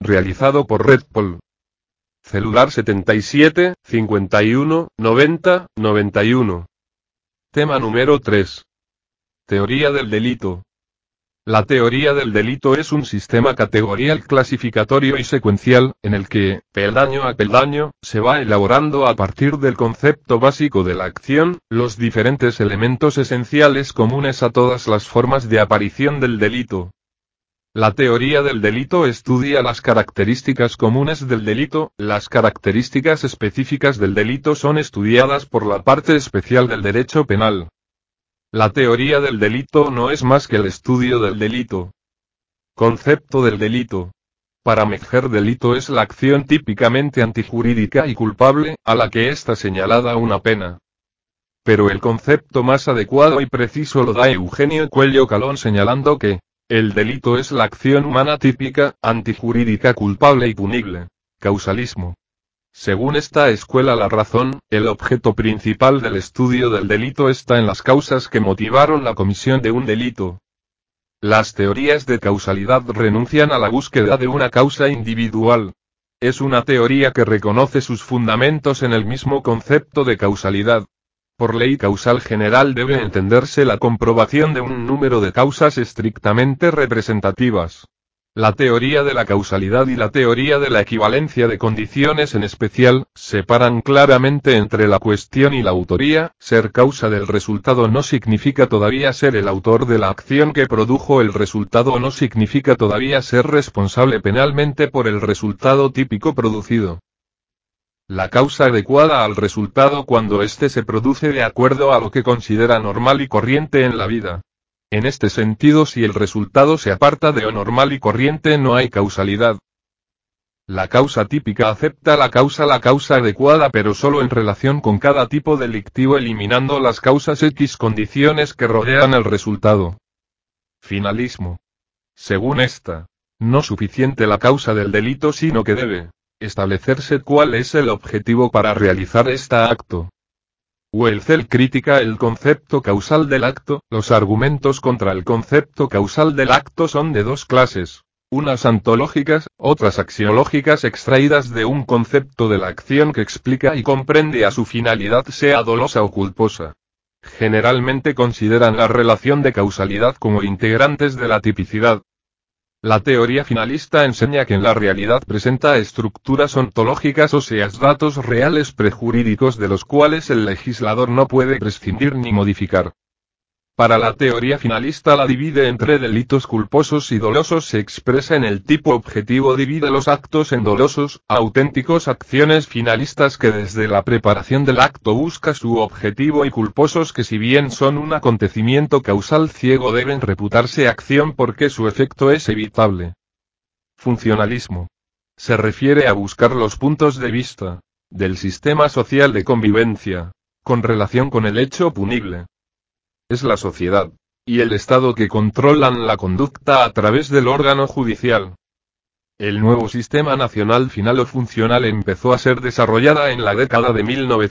realizado por Redpol. Celular 77, 51, 90, 91. Tema número 3. Teoría del delito. La teoría del delito es un sistema categorial clasificatorio y secuencial, en el que, peldaño a peldaño, se va elaborando a partir del concepto básico de la acción, los diferentes elementos esenciales comunes a todas las formas de aparición del delito. La teoría del delito estudia las características comunes del delito, las características específicas del delito son estudiadas por la parte especial del derecho penal. La teoría del delito no es más que el estudio del delito. Concepto del delito. Para Metzger, delito es la acción típicamente antijurídica y culpable, a la que está señalada una pena. Pero el concepto más adecuado y preciso lo da Eugenio Coello Calón señalando que el delito es la acción humana típica, antijurídica, culpable y punible. Causalismo. Según esta escuela, la razón, el objeto principal del estudio del delito está en las causas que motivaron la comisión de un delito. Las teorías de causalidad renuncian a la búsqueda de una causa individual. Es una teoría que reconoce sus fundamentos en el mismo concepto de causalidad. Por ley causal general debe entenderse la comprobación de un número de causas estrictamente representativas. La teoría de la causalidad y la teoría de la equivalencia de condiciones en especial, separan claramente entre la cuestión y la autoría. Ser causa del resultado no significa todavía ser el autor de la acción que produjo el resultado, no significa todavía ser responsable penalmente por el resultado típico producido. La causa adecuada al resultado cuando éste se produce de acuerdo a lo que considera normal y corriente en la vida. En este sentido, si el resultado se aparta de lo normal y corriente, no hay causalidad. La causa típica acepta la causa adecuada, pero solo en relación con cada tipo delictivo, eliminando las causas X condiciones que rodean el resultado. Finalismo. Según esta, no suficiente la causa del delito, sino que debe establecerse cuál es el objetivo para realizar este acto. Welzel critica el concepto causal del acto. Los argumentos contra el concepto causal del acto son de dos clases, unas ontológicas, otras axiológicas extraídas de un concepto de la acción que explica y comprende a su finalidad, sea dolosa o culposa. Generalmente consideran la relación de causalidad como integrantes de la tipicidad. La teoría finalista enseña que en la realidad presenta estructuras ontológicas, o sea, datos reales prejurídicos de los cuales el legislador no puede prescindir ni modificar. Para la teoría finalista, la divide entre delitos culposos y dolosos, se expresa en el tipo objetivo, divide los actos en dolosos, auténticos, acciones finalistas que desde la preparación del acto busca su objetivo, y culposos que, si bien son un acontecimiento causal ciego, deben reputarse acción porque su efecto es evitable. Funcionalismo. Se refiere a buscar los puntos de vista del sistema social de convivencia con relación con el hecho punible. Es la sociedad y el Estado que controlan la conducta a través del órgano judicial. El nuevo sistema nacional final o funcional empezó a ser desarrollada en la década de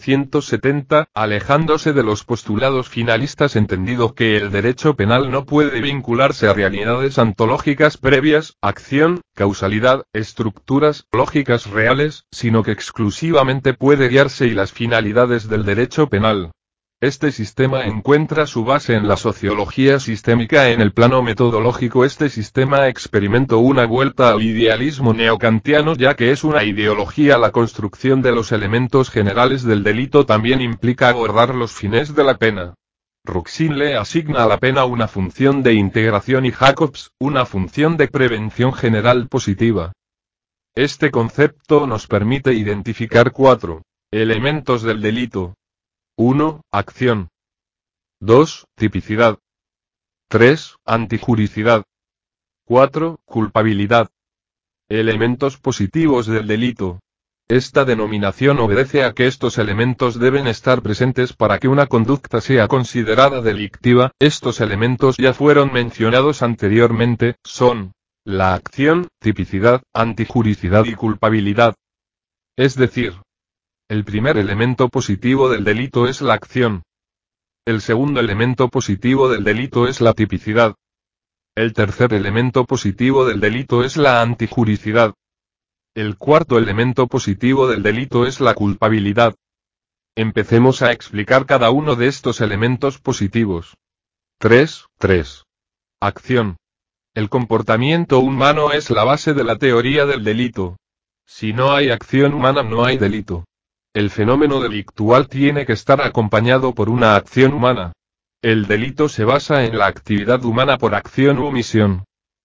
1970, alejándose de los postulados finalistas, entendido que el derecho penal no puede vincularse a realidades ontológicas previas, acción, causalidad, estructuras lógicas reales, sino que exclusivamente puede guiarse y las finalidades del derecho penal. Este sistema encuentra su base en la sociología sistémica. En el plano metodológico, este sistema experimentó una vuelta al idealismo neokantiano, ya que es una ideología. La construcción de los elementos generales del delito también implica abordar los fines de la pena. Ruxin le asigna a la pena una función de integración y Jacobs, una función de prevención general positiva. Este concepto nos permite identificar 4 elementos del delito. 1. Acción. 2. Tipicidad. 3. Antijuricidad. 4. Culpabilidad. Elementos positivos del delito. Esta denominación obedece a que estos elementos deben estar presentes para que una conducta sea considerada delictiva. Estos elementos ya fueron mencionados anteriormente, son la acción, tipicidad, antijuricidad y culpabilidad. Es decir, el primer elemento positivo del delito es la acción. El segundo elemento positivo del delito es la tipicidad. El tercer elemento positivo del delito es la antijuricidad. El cuarto elemento positivo del delito es la culpabilidad. Empecemos a explicar cada uno de estos elementos positivos. 3. Acción. El comportamiento humano es la base de la teoría del delito. Si no hay acción humana, no hay delito. El fenómeno delictual tiene que estar acompañado por una acción humana. El delito se basa en la actividad humana por acción u omisión.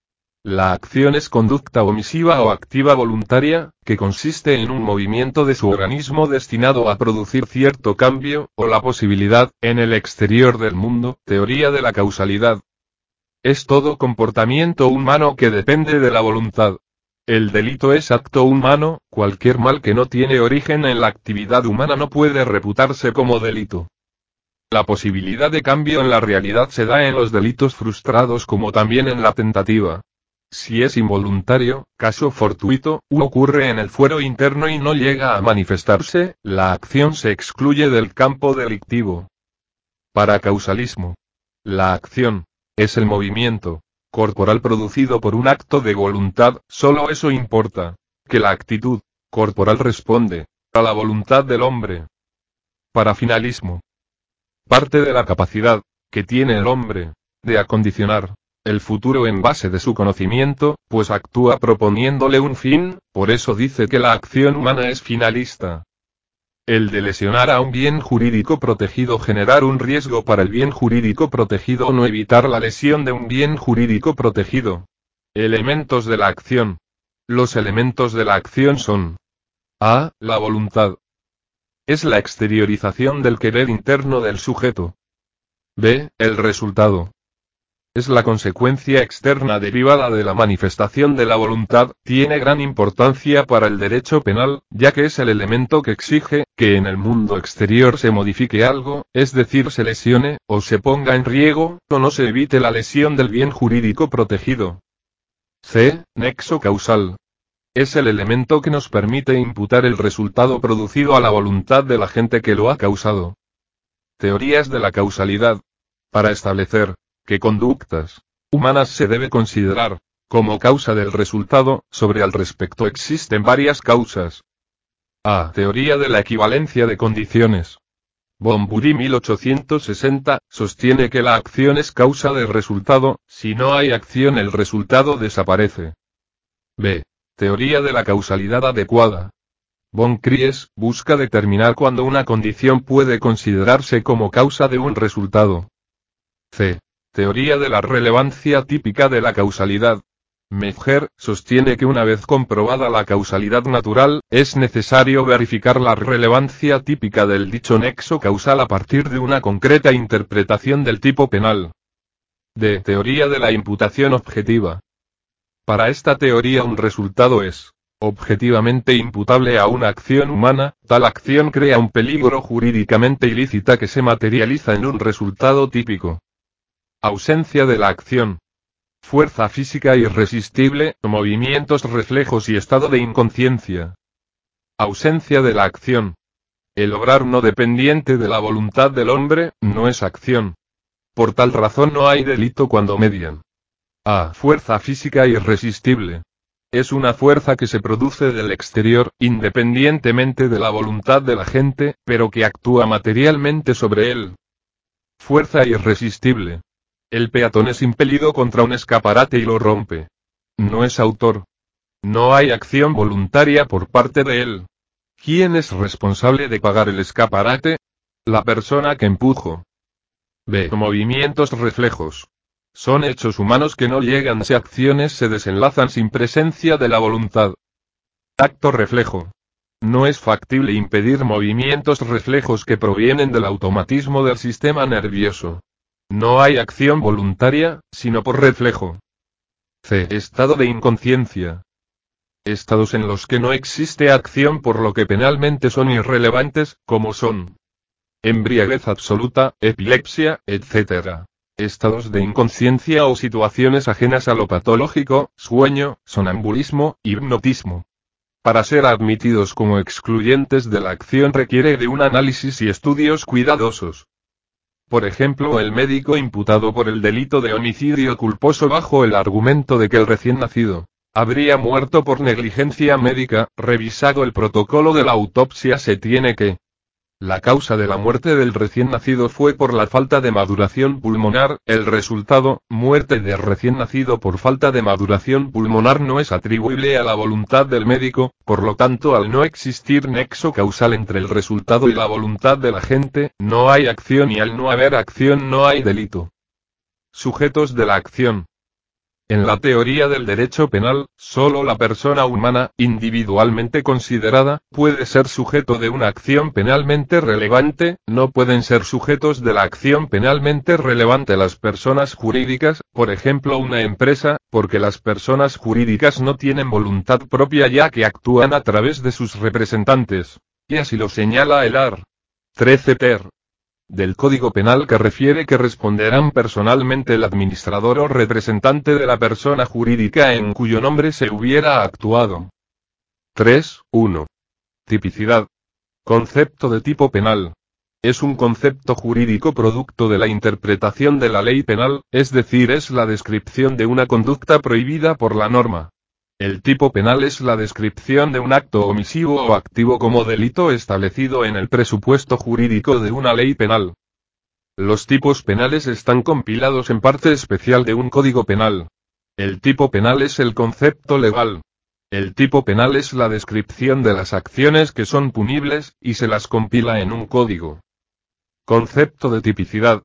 La acción es conducta omisiva o activa voluntaria, que consiste en un movimiento de su organismo destinado a producir cierto cambio, o la posibilidad, en el exterior del mundo, teoría de la causalidad. Es todo comportamiento humano que depende de la voluntad. El delito es acto humano, cualquier mal que no tiene origen en la actividad humana no puede reputarse como delito. La posibilidad de cambio en la realidad se da en los delitos frustrados como también en la tentativa. Si es involuntario, caso fortuito, u ocurre en el fuero interno y no llega a manifestarse, la acción se excluye del campo delictivo. Para causalismo. La acción es el movimiento corporal producido por un acto de voluntad, solo eso importa, que la actitud corporal responde a la voluntad del hombre. Para finalismo. Parte de la capacidad que tiene el hombre de acondicionar el futuro en base de su conocimiento, pues actúa proponiéndole un fin, por eso dice que la acción humana es finalista. El de lesionar a un bien jurídico protegido, generar un riesgo para el bien jurídico protegido o no evitar la lesión de un bien jurídico protegido. Elementos de la acción. Los elementos de la acción son: A. La voluntad. Es la exteriorización del querer interno del sujeto. B. El resultado. Es la consecuencia externa derivada de la manifestación de la voluntad, tiene gran importancia para el derecho penal, ya que es el elemento que exige que en el mundo exterior se modifique algo, es decir, se lesione, o se ponga en riesgo, o no se evite la lesión del bien jurídico protegido. C. Nexo causal. Es el elemento que nos permite imputar el resultado producido a la voluntad del agente que lo ha causado. Teorías de la causalidad. Para establecer qué conductas humanas se debe considerar como causa del resultado, sobre al respecto existen varias causas. A. Teoría de la equivalencia de condiciones. Bonbury 1860, sostiene que la acción es causa del resultado, si no hay acción el resultado desaparece. B. Teoría de la causalidad adecuada. Von Kries busca determinar cuándo una condición puede considerarse como causa de un resultado. C. Teoría de la relevancia típica de la causalidad. Metzger sostiene que una vez comprobada la causalidad natural, es necesario verificar la relevancia típica del dicho nexo causal a partir de una concreta interpretación del tipo penal. D. Teoría de la imputación objetiva. Para esta teoría un resultado es objetivamente imputable a una acción humana, tal acción crea un peligro jurídicamente ilícita que se materializa en un resultado típico. Ausencia de la acción. Fuerza física irresistible, movimientos reflejos y estado de inconsciencia. Ausencia de la acción. El obrar no dependiente de la voluntad del hombre, no es acción. Por tal razón no hay delito cuando median. A. Fuerza física irresistible. Es una fuerza que se produce del exterior, independientemente de la voluntad del agente, pero que actúa materialmente sobre él. Fuerza irresistible. El peatón es impelido contra un escaparate y lo rompe. No es autor. No hay acción voluntaria por parte de él. ¿Quién es responsable de pagar el escaparate? La persona que empujó. B. Movimientos reflejos. Son hechos humanos que no llegan si acciones se desenlazan sin presencia de la voluntad. Acto reflejo. No es factible impedir movimientos reflejos que provienen del automatismo del sistema nervioso. No hay acción voluntaria, sino por reflejo. C. Estado de inconsciencia. Estados en los que no existe acción por lo que penalmente son irrelevantes, como son embriaguez absoluta, epilepsia, etc. Estados de inconsciencia o situaciones ajenas a lo patológico, sueño, sonambulismo, hipnotismo. Para ser admitidos como excluyentes de la acción requiere de un análisis y estudios cuidadosos. Por ejemplo, el médico imputado por el delito de homicidio culposo bajo el argumento de que el recién nacido Habría muerto por negligencia médica, revisado el protocolo de la autopsia se tiene que. La causa de la muerte del recién nacido fue por la falta de maduración pulmonar, el resultado, muerte del recién nacido por falta de maduración pulmonar no es atribuible a la voluntad del médico, por lo tanto al no existir nexo causal entre el resultado y la voluntad del agente, no hay acción y al no haber acción no hay delito. Sujetos de la acción. En la teoría del derecho penal, solo la persona humana, individualmente considerada, puede ser sujeto de una acción penalmente relevante, no pueden ser sujetos de la acción penalmente relevante las personas jurídicas, por ejemplo una empresa, porque las personas jurídicas no tienen voluntad propia ya que actúan a través de sus representantes. Y así lo señala el art. 13 ter. Del Código Penal que refiere que responderán personalmente el administrador o representante de la persona jurídica en cuyo nombre se hubiera actuado. 3.1. Tipicidad. Concepto de tipo penal. Es un concepto jurídico producto de la interpretación de la ley penal, es decir, es la descripción de una conducta prohibida por la norma. El tipo penal es la descripción de un acto omisivo o activo como delito establecido en el presupuesto jurídico de una ley penal. Los tipos penales están compilados en parte especial de un código penal. El tipo penal es el concepto legal. El tipo penal es la descripción de las acciones que son punibles, y se las compila en un código. Concepto de tipicidad.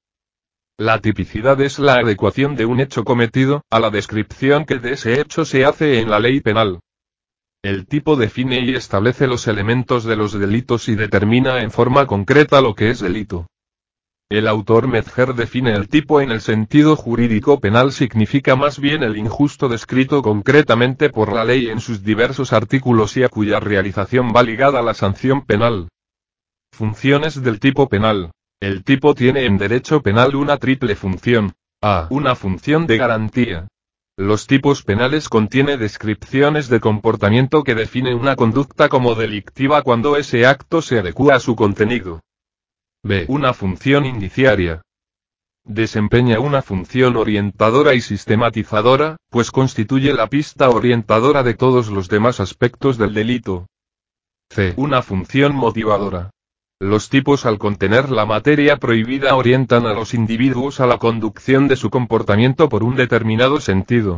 La tipicidad es la adecuación de un hecho cometido, a la descripción que de ese hecho se hace en la ley penal. El tipo define y establece los elementos de los delitos y determina en forma concreta lo que es delito. El autor Metzger define el tipo en el sentido jurídico penal significa más bien el injusto descrito concretamente por la ley en sus diversos artículos y a cuya realización va ligada la sanción penal. Funciones del tipo penal. El tipo tiene en derecho penal una triple función. A. Una función de garantía. Los tipos penales contienen descripciones de comportamiento que definen una conducta como delictiva cuando ese acto se adecua a su contenido. B. Una función indiciaria. Desempeña una función orientadora y sistematizadora, pues constituye la pista orientadora de todos los demás aspectos del delito. C. Una función motivadora. Los tipos al contener la materia prohibida orientan a los individuos a la conducción de su comportamiento por un determinado sentido.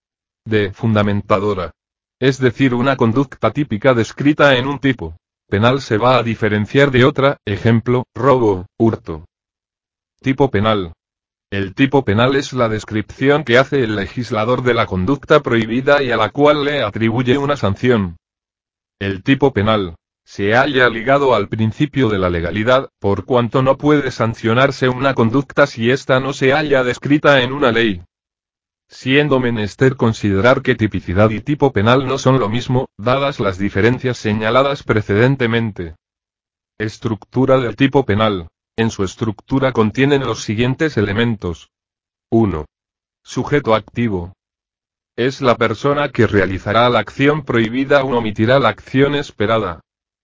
D. Fundamentadora. Es decir, una conducta típica descrita en un tipo penal se va a diferenciar de otra, ejemplo, robo, hurto. Tipo penal. El tipo penal es la descripción que hace el legislador de la conducta prohibida y a la cual le atribuye una sanción. El tipo penal se halla ligado al principio de la legalidad, por cuanto no puede sancionarse una conducta si ésta no se halla descrita en una ley. Siendo menester considerar que tipicidad y tipo penal no son lo mismo, dadas las diferencias señaladas precedentemente. Estructura del tipo penal. En su estructura contienen los siguientes elementos. 1. Sujeto activo. Es la persona que realizará la acción prohibida o omitirá la acción esperada.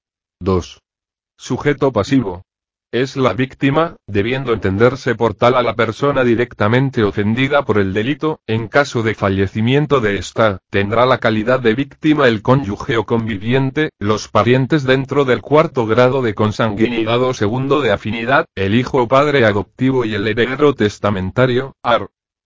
2. Sujeto pasivo. Es la víctima, debiendo entenderse por tal a la persona directamente ofendida por el delito, en caso de fallecimiento de ésta, tendrá la calidad de víctima el cónyuge o conviviente, los parientes dentro del cuarto grado de consanguinidad o segundo de afinidad, el hijo o padre adoptivo y el heredero testamentario, art.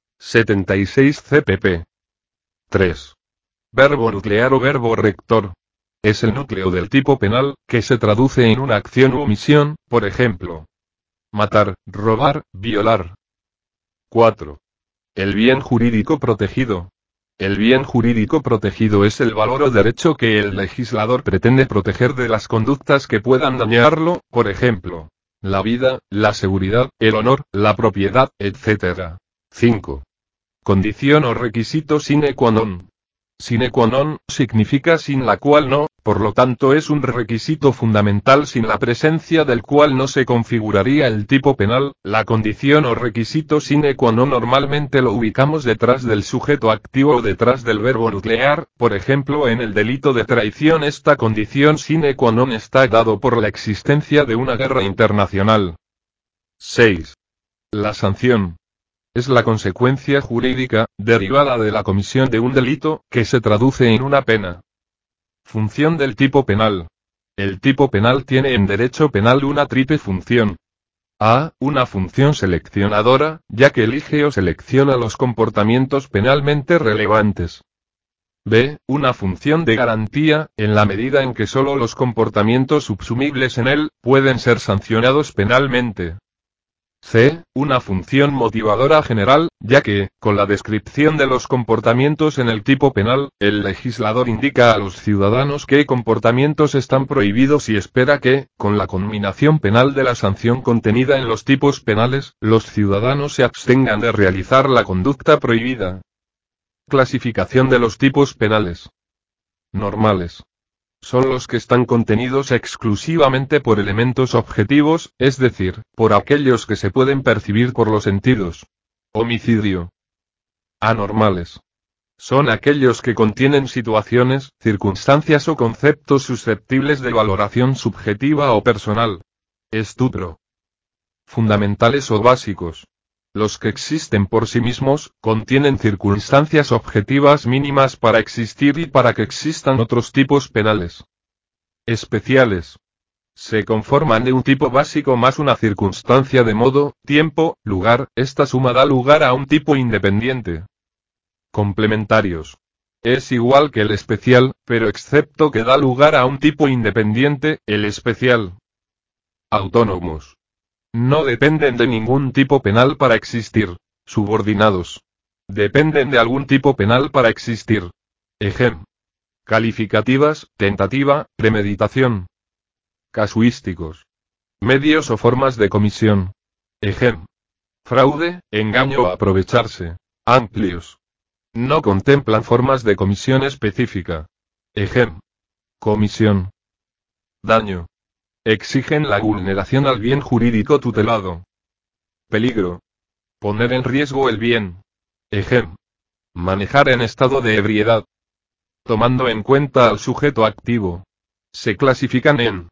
76 CPP. 3. Verbo nuclear o verbo rector. Es el núcleo del tipo penal, que se traduce en una acción u omisión, por ejemplo, matar, robar, violar. 4. El bien jurídico protegido. El bien jurídico protegido es el valor o derecho que el legislador pretende proteger de las conductas que puedan dañarlo, por ejemplo, la vida, la seguridad, el honor, la propiedad, etc. 5. Condición o requisito sine qua non. Sine qua non significa sin la cual no, por lo tanto es un requisito fundamental sin la presencia del cual no se configuraría el tipo penal. La condición o requisito sine qua non normalmente lo ubicamos detrás del sujeto activo o detrás del verbo nuclear, por ejemplo en el delito de traición esta condición sine qua non está dado por la existencia de una guerra internacional. 6. La sanción. es la consecuencia jurídica, derivada de la comisión de un delito, que se traduce en una pena. Función del tipo penal. El tipo penal tiene en derecho penal una triple función. A. Una función seleccionadora, ya que elige o selecciona los comportamientos penalmente relevantes. B. Una función de garantía, en la medida en que solo los comportamientos subsumibles en él, pueden ser sancionados penalmente. C. Una función motivadora general, ya que, con la descripción de los comportamientos en el tipo penal, el legislador indica a los ciudadanos qué comportamientos están prohibidos y espera que, con la conminación penal de la sanción contenida en los tipos penales, los ciudadanos se abstengan de realizar la conducta prohibida. Clasificación de los tipos penales. Normales. Son los que están contenidos exclusivamente por elementos objetivos, es decir, por aquellos que se pueden percibir por los sentidos. Homicidio. Anormales. Son aquellos que contienen situaciones, circunstancias o conceptos susceptibles de valoración subjetiva o personal. Estupro. Fundamentales o básicos. Los que existen por sí mismos, contienen circunstancias objetivas mínimas para existir y para que existan otros tipos penales. Especiales. Se conforman de un tipo básico más una circunstancia de modo, tiempo, lugar, esta suma da lugar a un tipo independiente. Complementarios. Es igual que el especial, pero excepto que da lugar a un tipo independiente, el especial. Autónomos. No dependen de ningún tipo penal para existir. Subordinados. Dependen de algún tipo penal para existir. Ejem. Calificativas, tentativa, premeditación. Casuísticos. Medios o formas de comisión. Ejem. Fraude, engaño o aprovecharse. Amplios. No contemplan formas de comisión específica. Ejem. Comisión. Daño. Exigen la vulneración al bien jurídico tutelado. Peligro. Poner en riesgo el bien. Ejem. Manejar en estado de ebriedad. Tomando en cuenta al sujeto activo. Se clasifican en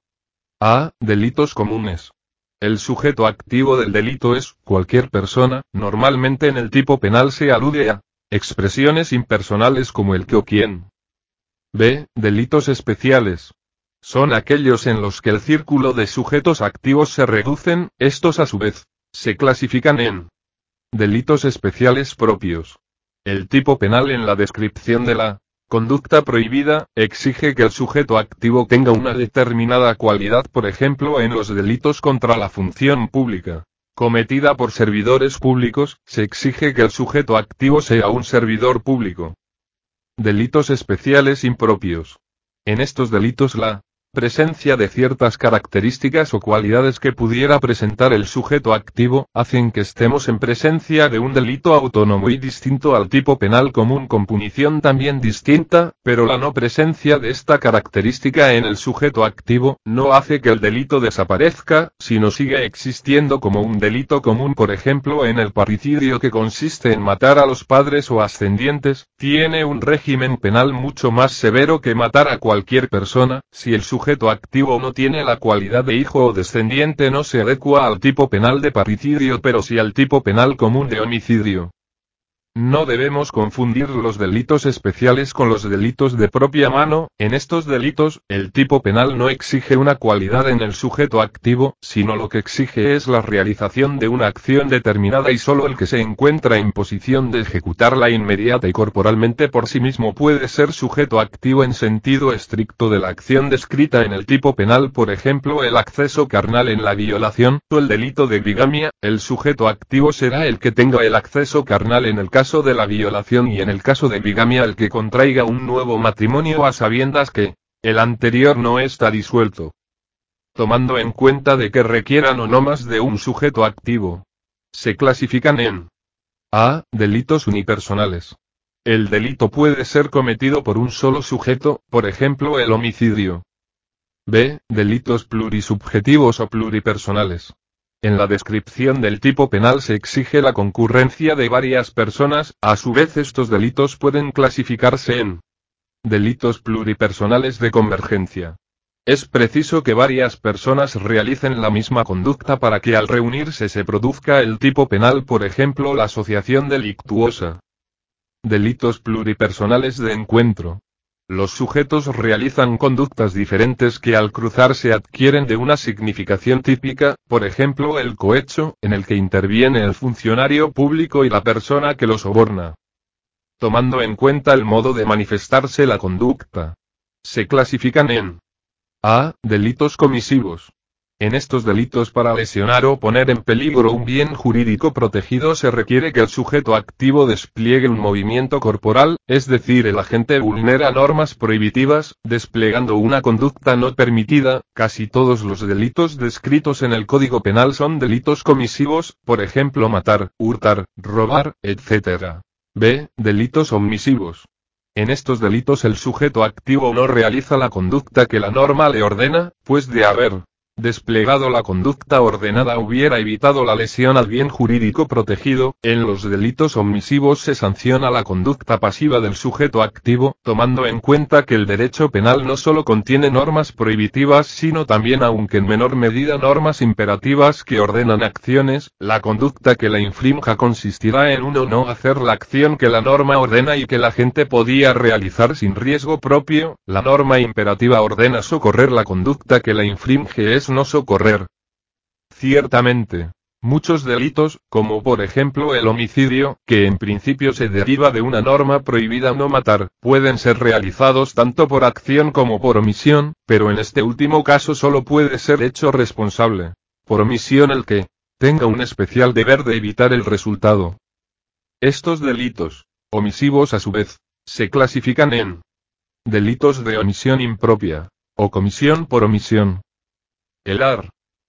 A. Delitos comunes. El sujeto activo del delito es cualquier persona, normalmente en el tipo penal se alude a expresiones impersonales como el que o quién. B. Delitos especiales. Son aquellos en los que el círculo de sujetos activos se reducen, estos a su vez, se clasifican en delitos especiales propios. El tipo penal en la descripción de la conducta prohibida, exige que el sujeto activo tenga una determinada cualidad, por ejemplo en los delitos contra la función pública, cometida por servidores públicos, se exige que el sujeto activo sea un servidor público. Delitos especiales impropios. En estos delitos la presencia de ciertas características o cualidades que pudiera presentar el sujeto activo, hacen que estemos en presencia de un delito autónomo y distinto al tipo penal común con punición también distinta, pero la no presencia de esta característica en el sujeto activo, no hace que el delito desaparezca, sino sigue existiendo como un delito común. Por ejemplo, en el parricidio, que consiste en matar a los padres o ascendientes, tiene un régimen penal mucho más severo que matar a cualquier persona, si el sujeto activo no tiene la cualidad de hijo o descendiente no se adecua al tipo penal de parricidio pero sí al tipo penal común de homicidio. No debemos confundir los delitos especiales con los delitos de propia mano. En estos delitos, el tipo penal no exige una cualidad en el sujeto activo, sino lo que exige es la realización de una acción determinada y solo el que se encuentra en posición de ejecutarla inmediata y corporalmente por sí mismo puede ser sujeto activo en sentido estricto de la acción descrita en el tipo penal, por ejemplo el acceso carnal en la violación, o el delito de bigamia. El sujeto activo será el que tenga el acceso carnal en el caso de la violación y en el caso de bigamia el que contraiga un nuevo matrimonio a sabiendas que el anterior no está disuelto. Tomando en cuenta de que requieran o no más de un sujeto activo. Se clasifican en A. Delitos unipersonales. El delito puede ser cometido por un solo sujeto, por ejemplo el homicidio. B. Delitos plurisubjetivos o pluripersonales. En la descripción del tipo penal se exige la concurrencia de varias personas, a su vez estos delitos pueden clasificarse en delitos pluripersonales de convergencia. Es preciso que varias personas realicen la misma conducta para que al reunirse se produzca el tipo penal, por ejemplo, la asociación delictuosa. Delitos pluripersonales de encuentro. Los sujetos realizan conductas diferentes que al cruzarse adquieren de una significación típica, por ejemplo el cohecho, en el que interviene el funcionario público y la persona que lo soborna. Tomando en cuenta el modo de manifestarse la conducta, se clasifican en A. Delitos comisivos. En estos delitos, para lesionar o poner en peligro un bien jurídico protegido, se requiere que el sujeto activo despliegue un movimiento corporal, es decir, el agente vulnera normas prohibitivas, desplegando una conducta no permitida. Casi todos los delitos descritos en el Código Penal son delitos comisivos, por ejemplo matar, hurtar, robar, etc. B. Delitos omisivos. En estos delitos el sujeto activo no realiza la conducta que la norma le ordena, pues de haber desplegado la conducta ordenada hubiera evitado la lesión al bien jurídico protegido. En los delitos omisivos se sanciona la conducta pasiva del sujeto activo, tomando en cuenta que el derecho penal no solo contiene normas prohibitivas sino también, aunque en menor medida, normas imperativas que ordenan acciones. La conducta que la infrinja consistirá en 1. No hacer la acción que la norma ordena y que la gente podía realizar sin riesgo propio. La norma imperativa ordena socorrer, la conducta que la infringe es no socorrer. Ciertamente, muchos delitos, como por ejemplo el homicidio, que en principio se deriva de una norma prohibida no matar, pueden ser realizados tanto por acción como por omisión, pero en este último caso solo puede ser hecho responsable por omisión el que tenga un especial deber de evitar el resultado. Estos delitos omisivos, a su vez, se clasifican en delitos de omisión impropia o comisión por omisión. El art.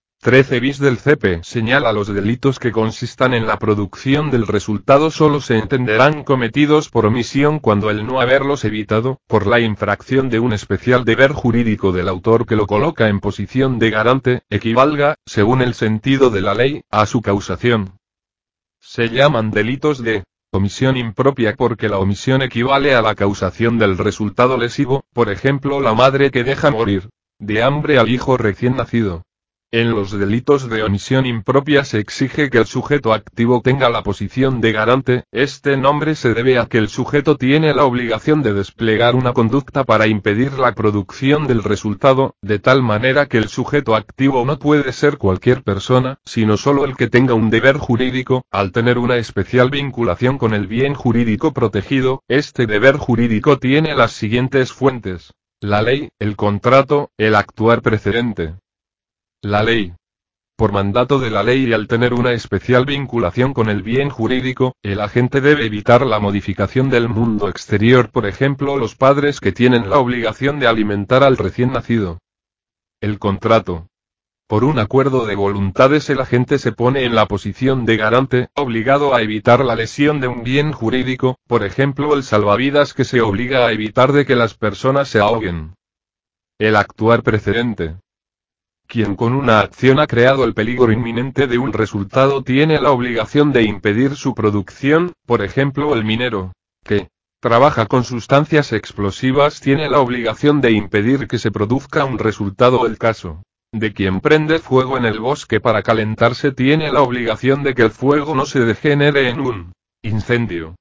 13 bis del CP señala los delitos que consistan en la producción del resultado solo se entenderán cometidos por omisión cuando el no haberlos evitado, por la infracción de un especial deber jurídico del autor que lo coloca en posición de garante, equivalga, según el sentido de la ley, a su causación. Se llaman delitos de omisión impropia porque la omisión equivale a la causación del resultado lesivo, por ejemplo la madre que deja morir de hambre al hijo recién nacido. En los delitos de omisión impropia se exige que el sujeto activo tenga la posición de garante. Este nombre se debe a que el sujeto tiene la obligación de desplegar una conducta para impedir la producción del resultado, de tal manera que el sujeto activo no puede ser cualquier persona, sino solo el que tenga un deber jurídico. Al tener una especial vinculación con el bien jurídico protegido, este deber jurídico tiene las siguientes fuentes: la ley, el contrato, el actuar precedente. La ley. Por mandato de la ley y al tener una especial vinculación con el bien jurídico, el agente debe evitar la modificación del mundo exterior, por ejemplo los padres que tienen la obligación de alimentar al recién nacido. El contrato. Por un acuerdo de voluntades el agente se pone en la posición de garante, obligado a evitar la lesión de un bien jurídico, por ejemplo el salvavidas que se obliga a evitar de que las personas se ahoguen. El actuar precedente. Quien con una acción ha creado el peligro inminente de un resultado tiene la obligación de impedir su producción, por ejemplo el minero, que trabaja con sustancias explosivas tiene la obligación de impedir que se produzca un resultado. El caso de quien prende fuego en el bosque para calentarse tiene la obligación de que el fuego no se degenere en un incendio.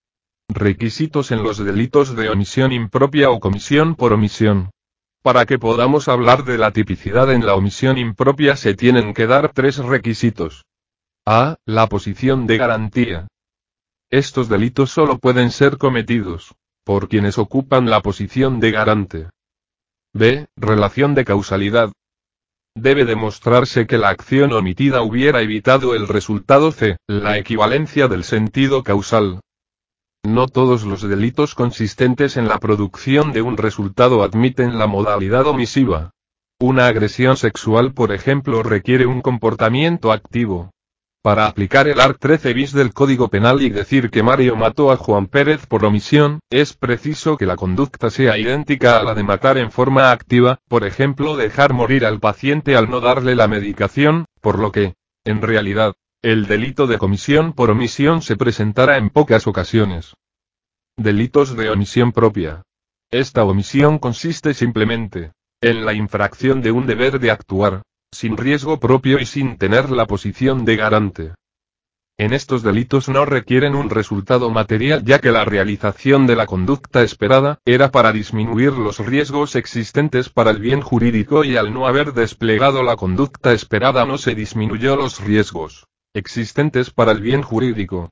Requisitos en los delitos de omisión impropia o comisión por omisión. Para que podamos hablar de la tipicidad en la omisión impropia se tienen que dar 3 requisitos. A. La posición de garantía. Estos delitos solo pueden ser cometidos por quienes ocupan la posición de garante. B. Relación de causalidad. Debe demostrarse que la acción omitida hubiera evitado el resultado. C. La equivalencia del sentido causal. No todos los delitos consistentes en la producción de un resultado admiten la modalidad omisiva. Una agresión sexual, por ejemplo, requiere un comportamiento activo. Para aplicar el art. 13 bis del Código Penal y decir que Mario mató a Juan Pérez por omisión, es preciso que la conducta sea idéntica a la de matar en forma activa, por ejemplo dejar morir al paciente al no darle la medicación, por lo que, en realidad, el delito de comisión por omisión se presentará en pocas ocasiones. Delitos de omisión propia. Esta omisión consiste simplemente en la infracción de un deber de actuar, sin riesgo propio y sin tener la posición de garante. En estos delitos no requieren un resultado material ya que la realización de la conducta esperada era para disminuir los riesgos existentes para el bien jurídico y al no haber desplegado la conducta esperada no se disminuyó los riesgos existentes para el bien jurídico.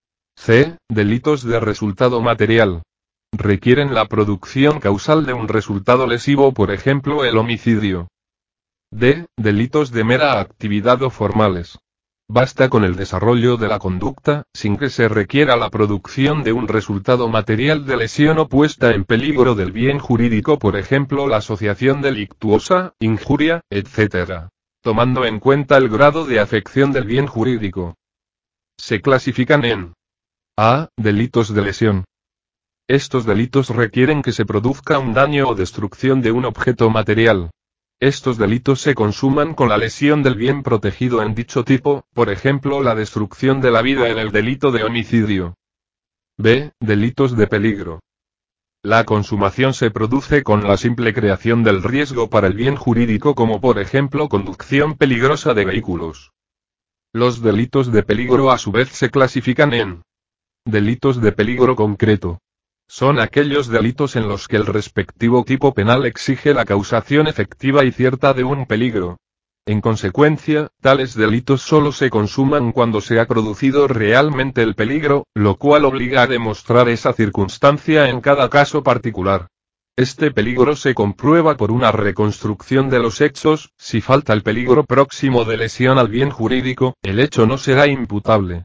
C. Delitos de resultado material. Requieren la producción causal de un resultado lesivo, por ejemplo el homicidio. D. Delitos de mera actividad o formales. Basta con el desarrollo de la conducta, sin que se requiera la producción de un resultado material de lesión o puesta en peligro del bien jurídico, por ejemplo la asociación delictuosa, injuria, etc., tomando en cuenta el grado de afección del bien jurídico. Se clasifican en A. Delitos de lesión. Estos delitos requieren que se produzca un daño o destrucción de un objeto material. Estos delitos se consuman con la lesión del bien protegido en dicho tipo, por ejemplo la destrucción de la vida en el delito de homicidio. B. Delitos de peligro. La consumación se produce con la simple creación del riesgo para el bien jurídico, como por ejemplo conducción peligrosa de vehículos. Los delitos de peligro a su vez se clasifican en delitos de peligro concreto. Son aquellos delitos en los que el respectivo tipo penal exige la causación efectiva y cierta de un peligro. En consecuencia, tales delitos solo se consuman cuando se ha producido realmente el peligro, lo cual obliga a demostrar esa circunstancia en cada caso particular. Este peligro se comprueba por una reconstrucción de los hechos. Si falta el peligro próximo de lesión al bien jurídico, el hecho no será imputable.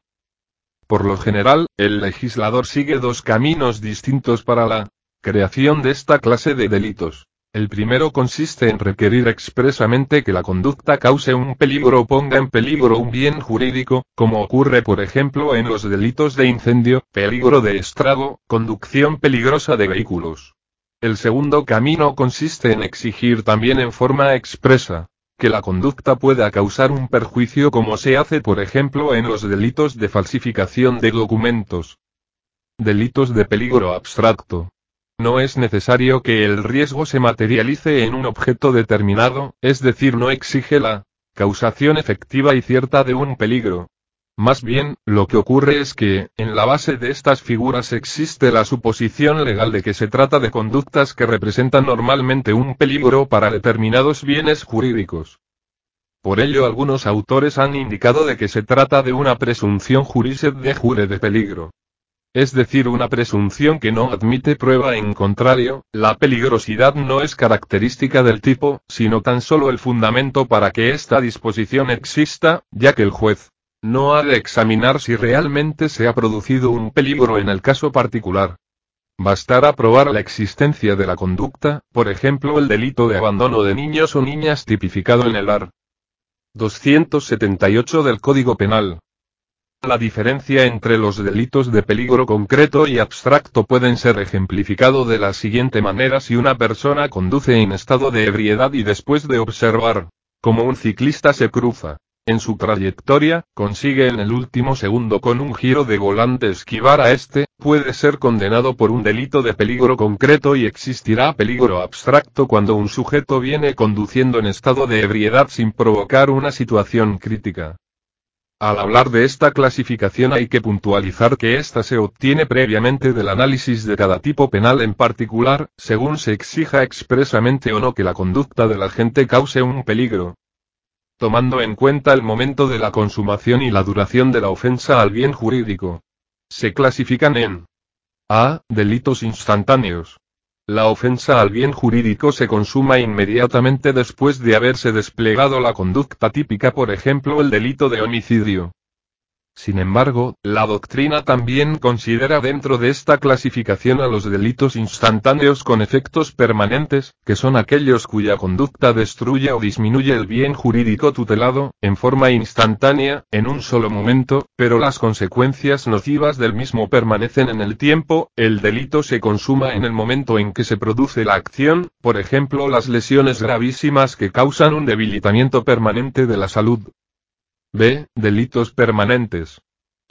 Por lo general, el legislador sigue dos caminos distintos para la creación de esta clase de delitos. El primero consiste en requerir expresamente que la conducta cause un peligro o ponga en peligro un bien jurídico, como ocurre por ejemplo en los delitos de incendio, peligro de estrago, conducción peligrosa de vehículos. El segundo camino consiste en exigir también en forma expresa que la conducta pueda causar un perjuicio, como se hace por ejemplo en los delitos de falsificación de documentos. Delitos de peligro abstracto. No es necesario que el riesgo se materialice en un objeto determinado, es decir, no exige la causación efectiva y cierta de un peligro. Más bien, lo que ocurre es que, en la base de estas figuras existe la suposición legal de que se trata de conductas que representan normalmente un peligro para determinados bienes jurídicos. Por ello, algunos autores han indicado de que se trata de una presunción jurised de jure de peligro. Es decir, una presunción que no admite prueba en contrario. La peligrosidad no es característica del tipo, sino tan solo el fundamento para que esta disposición exista, ya que el juez no ha de examinar si realmente se ha producido un peligro en el caso particular. Bastará probar la existencia de la conducta, por ejemplo el delito de abandono de niños o niñas tipificado en el art. 278 del Código Penal. La diferencia entre los delitos de peligro concreto y abstracto pueden ser ejemplificado de la siguiente manera: si una persona conduce en estado de ebriedad y después de observar cómo un ciclista se cruza en su trayectoria, consigue en el último segundo con un giro de volante esquivar a este, puede ser condenado por un delito de peligro concreto y existirá peligro abstracto cuando un sujeto viene conduciendo en estado de ebriedad sin provocar una situación crítica. Al hablar de esta clasificación hay que puntualizar que ésta se obtiene previamente del análisis de cada tipo penal en particular, según se exija expresamente o no que la conducta del agente cause un peligro. Tomando en cuenta el momento de la consumación y la duración de la ofensa al bien jurídico. Se clasifican en A. Delitos instantáneos. La ofensa al bien jurídico se consuma inmediatamente después de haberse desplegado la conducta típica, por ejemplo el delito de homicidio. Sin embargo, la doctrina también considera dentro de esta clasificación a los delitos instantáneos con efectos permanentes, que son aquellos cuya conducta destruye o disminuye el bien jurídico tutelado, en forma instantánea, en un solo momento, pero las consecuencias nocivas del mismo permanecen en el tiempo. El delito se consuma en el momento en que se produce la acción, por ejemplo las lesiones gravísimas que causan un debilitamiento permanente de la salud. B. Delitos permanentes.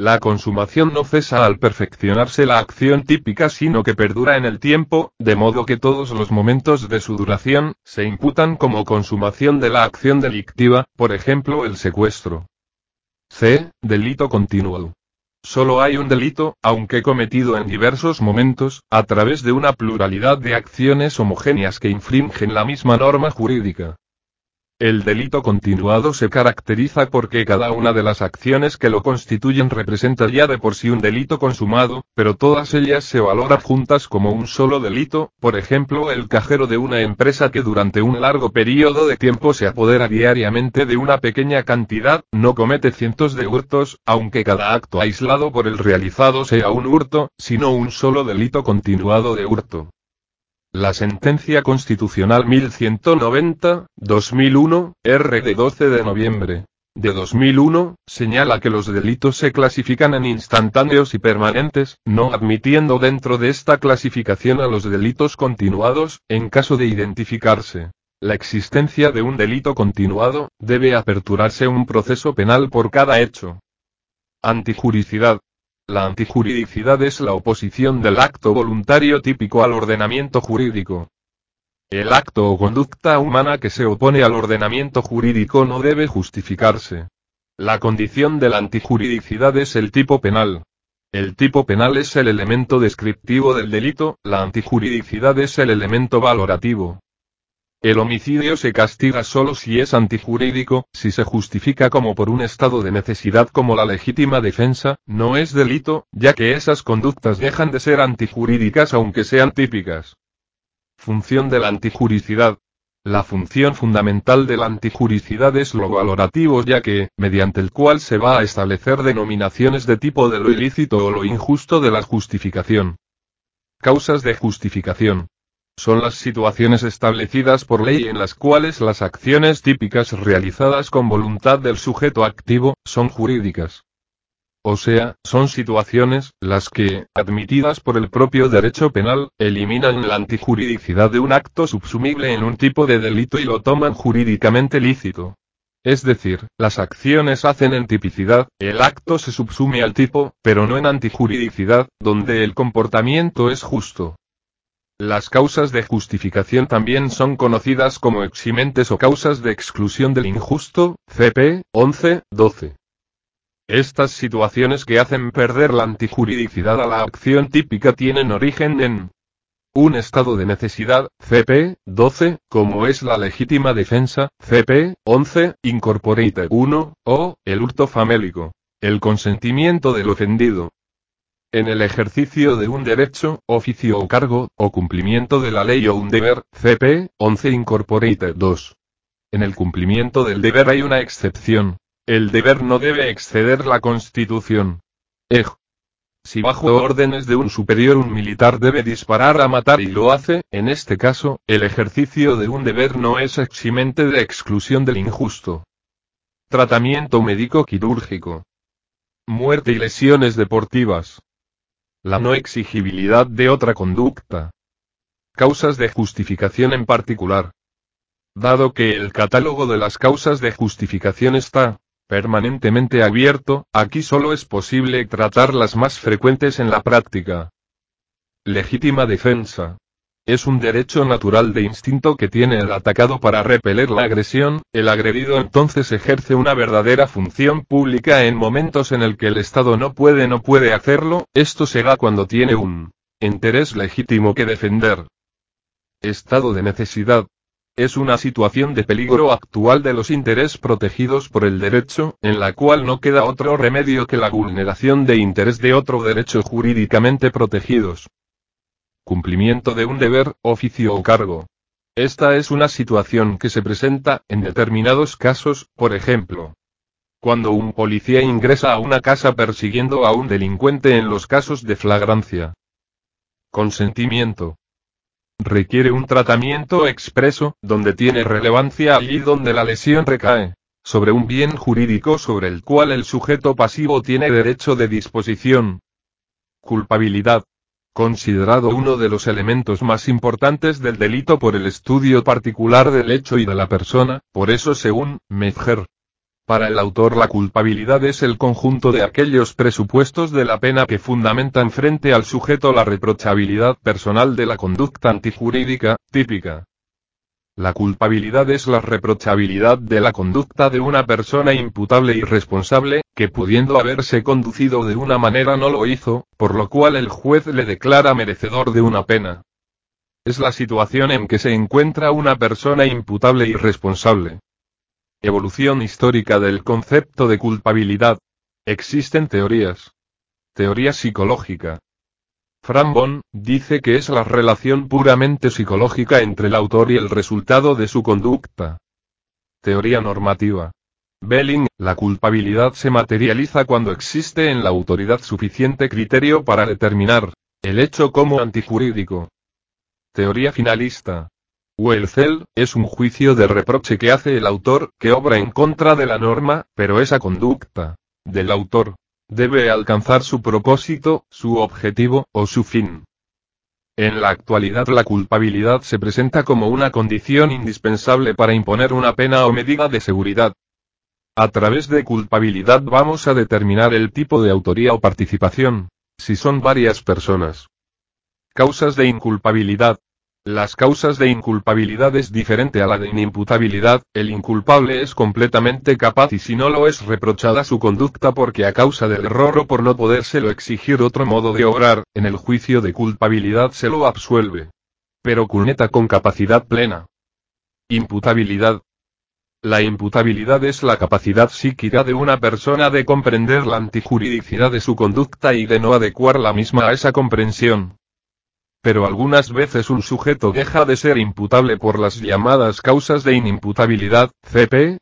La consumación no cesa al perfeccionarse la acción típica, sino que perdura en el tiempo, de modo que todos los momentos de su duración se imputan como consumación de la acción delictiva, por ejemplo el secuestro. C. Delito continuo. Solo hay un delito, aunque cometido en diversos momentos, a través de una pluralidad de acciones homogéneas que infringen la misma norma jurídica. El delito continuado se caracteriza porque cada una de las acciones que lo constituyen representa ya de por sí un delito consumado, pero todas ellas se valoran juntas como un solo delito. Por ejemplo, el cajero de una empresa que durante un largo periodo de tiempo se apodera diariamente de una pequeña cantidad, no comete cientos de hurtos, aunque cada acto aislado por él realizado sea un hurto, sino un solo delito continuado de hurto. La Sentencia Constitucional 1190/2001, R de 12 de noviembre de 2001, señala que los delitos se clasifican en instantáneos y permanentes, no admitiendo dentro de esta clasificación a los delitos continuados. En caso de identificarse la existencia de un delito continuado, debe aperturarse un proceso penal por cada hecho. Antijuricidad. La antijuridicidad es la oposición del acto voluntario típico al ordenamiento jurídico. El acto o conducta humana que se opone al ordenamiento jurídico no debe justificarse. La condición de la antijuridicidad es el tipo penal. El tipo penal es el elemento descriptivo del delito, la antijuridicidad es el elemento valorativo. El homicidio se castiga solo si es antijurídico, si se justifica como por un estado de necesidad como la legítima defensa, no es delito, ya que esas conductas dejan de ser antijurídicas aunque sean típicas. Función de la antijuricidad. La función fundamental de la antijuricidad es lo valorativo, ya que, mediante el cual se va a establecer denominaciones de tipo de lo ilícito o lo injusto de la justificación. Causas de justificación. Son las situaciones establecidas por ley en las cuales las acciones típicas realizadas con voluntad del sujeto activo, son jurídicas. O sea, son situaciones, las que, admitidas por el propio derecho penal, eliminan la antijuridicidad de un acto subsumible en un tipo de delito y lo toman jurídicamente lícito. Es decir, las acciones hacen en tipicidad, el acto se subsume al tipo, pero no en antijuridicidad, donde el comportamiento es justo. Las causas de justificación también son conocidas como eximentes o causas de exclusión del injusto, CP 11-12. Estas situaciones que hacen perder la antijuridicidad a la acción típica tienen origen en un estado de necesidad, CP 12, como es la legítima defensa, CP 11, incorporated 1, o el hurto famélico, el consentimiento del ofendido. En el ejercicio de un derecho, oficio o cargo, o cumplimiento de la ley o un deber, CP 11 Incorporated 2. En el cumplimiento del deber hay una excepción. El deber no debe exceder la Constitución. Ej. Si bajo órdenes de un superior un militar debe disparar a matar y lo hace, en este caso, el ejercicio de un deber no es eximente de exclusión del injusto. Tratamiento médico quirúrgico. Muerte y lesiones deportivas. La no exigibilidad de otra conducta. Causas de justificación en particular. Dado que el catálogo de las causas de justificación está permanentemente abierto, aquí solo es posible tratar las más frecuentes en la práctica. Legítima defensa. Es un derecho natural de instinto que tiene el atacado para repeler la agresión. El agredido entonces ejerce una verdadera función pública en momentos en el que el Estado no puede hacerlo. Esto se da cuando tiene un interés legítimo que defender. Estado de necesidad. Es una situación de peligro actual de los intereses protegidos por el derecho, en la cual no queda otro remedio que la vulneración de interés de otro derecho jurídicamente protegidos. Cumplimiento de un deber, oficio o cargo. Esta es una situación que se presenta en determinados casos, por ejemplo, cuando un policía ingresa a una casa persiguiendo a un delincuente en los casos de flagrancia. Consentimiento. Requiere un tratamiento expreso, donde tiene relevancia allí donde la lesión recae sobre un bien jurídico sobre el cual el sujeto pasivo tiene derecho de disposición. Culpabilidad. Considerado uno de los elementos más importantes del delito por el estudio particular del hecho y de la persona, por eso según Metzger, Para el autor, la culpabilidad es el conjunto de aquellos presupuestos de la pena que fundamentan frente al sujeto la reprochabilidad personal de la conducta antijurídica, típica. La culpabilidad es la reprochabilidad de la conducta de una persona imputable y responsable, que pudiendo haberse conducido de una manera no lo hizo, por lo cual el juez le declara merecedor de una pena. Es la situación en que se encuentra una persona imputable y responsable. Evolución histórica del concepto de culpabilidad. Existen teorías. Teoría psicológica. Frank Bohm dice que es la relación puramente psicológica entre el autor y el resultado de su conducta. Teoría normativa. Belling, la culpabilidad se materializa cuando existe en la autoridad suficiente criterio para determinar el hecho como antijurídico. Teoría finalista. Welcel, es un juicio de reproche que hace el autor, que obra en contra de la norma, pero esa conducta del autor debe alcanzar su propósito, su objetivo, o su fin. En la actualidad la culpabilidad se presenta como una condición indispensable para imponer una pena o medida de seguridad. A través de culpabilidad vamos a determinar el tipo de autoría o participación, si son varias personas. Causas de inculpabilidad. Las causas de inculpabilidad es diferente a la de inimputabilidad. El inculpable es completamente capaz y si no lo es reprochada su conducta porque a causa del error o por no podérselo exigir otro modo de obrar, en el juicio de culpabilidad se lo absuelve. Pero cuneta con capacidad plena. Imputabilidad. La imputabilidad es la capacidad psíquica de una persona de comprender la antijuridicidad de su conducta y de no adecuar la misma a esa comprensión. Pero algunas veces un sujeto deja de ser imputable por las llamadas causas de inimputabilidad, CP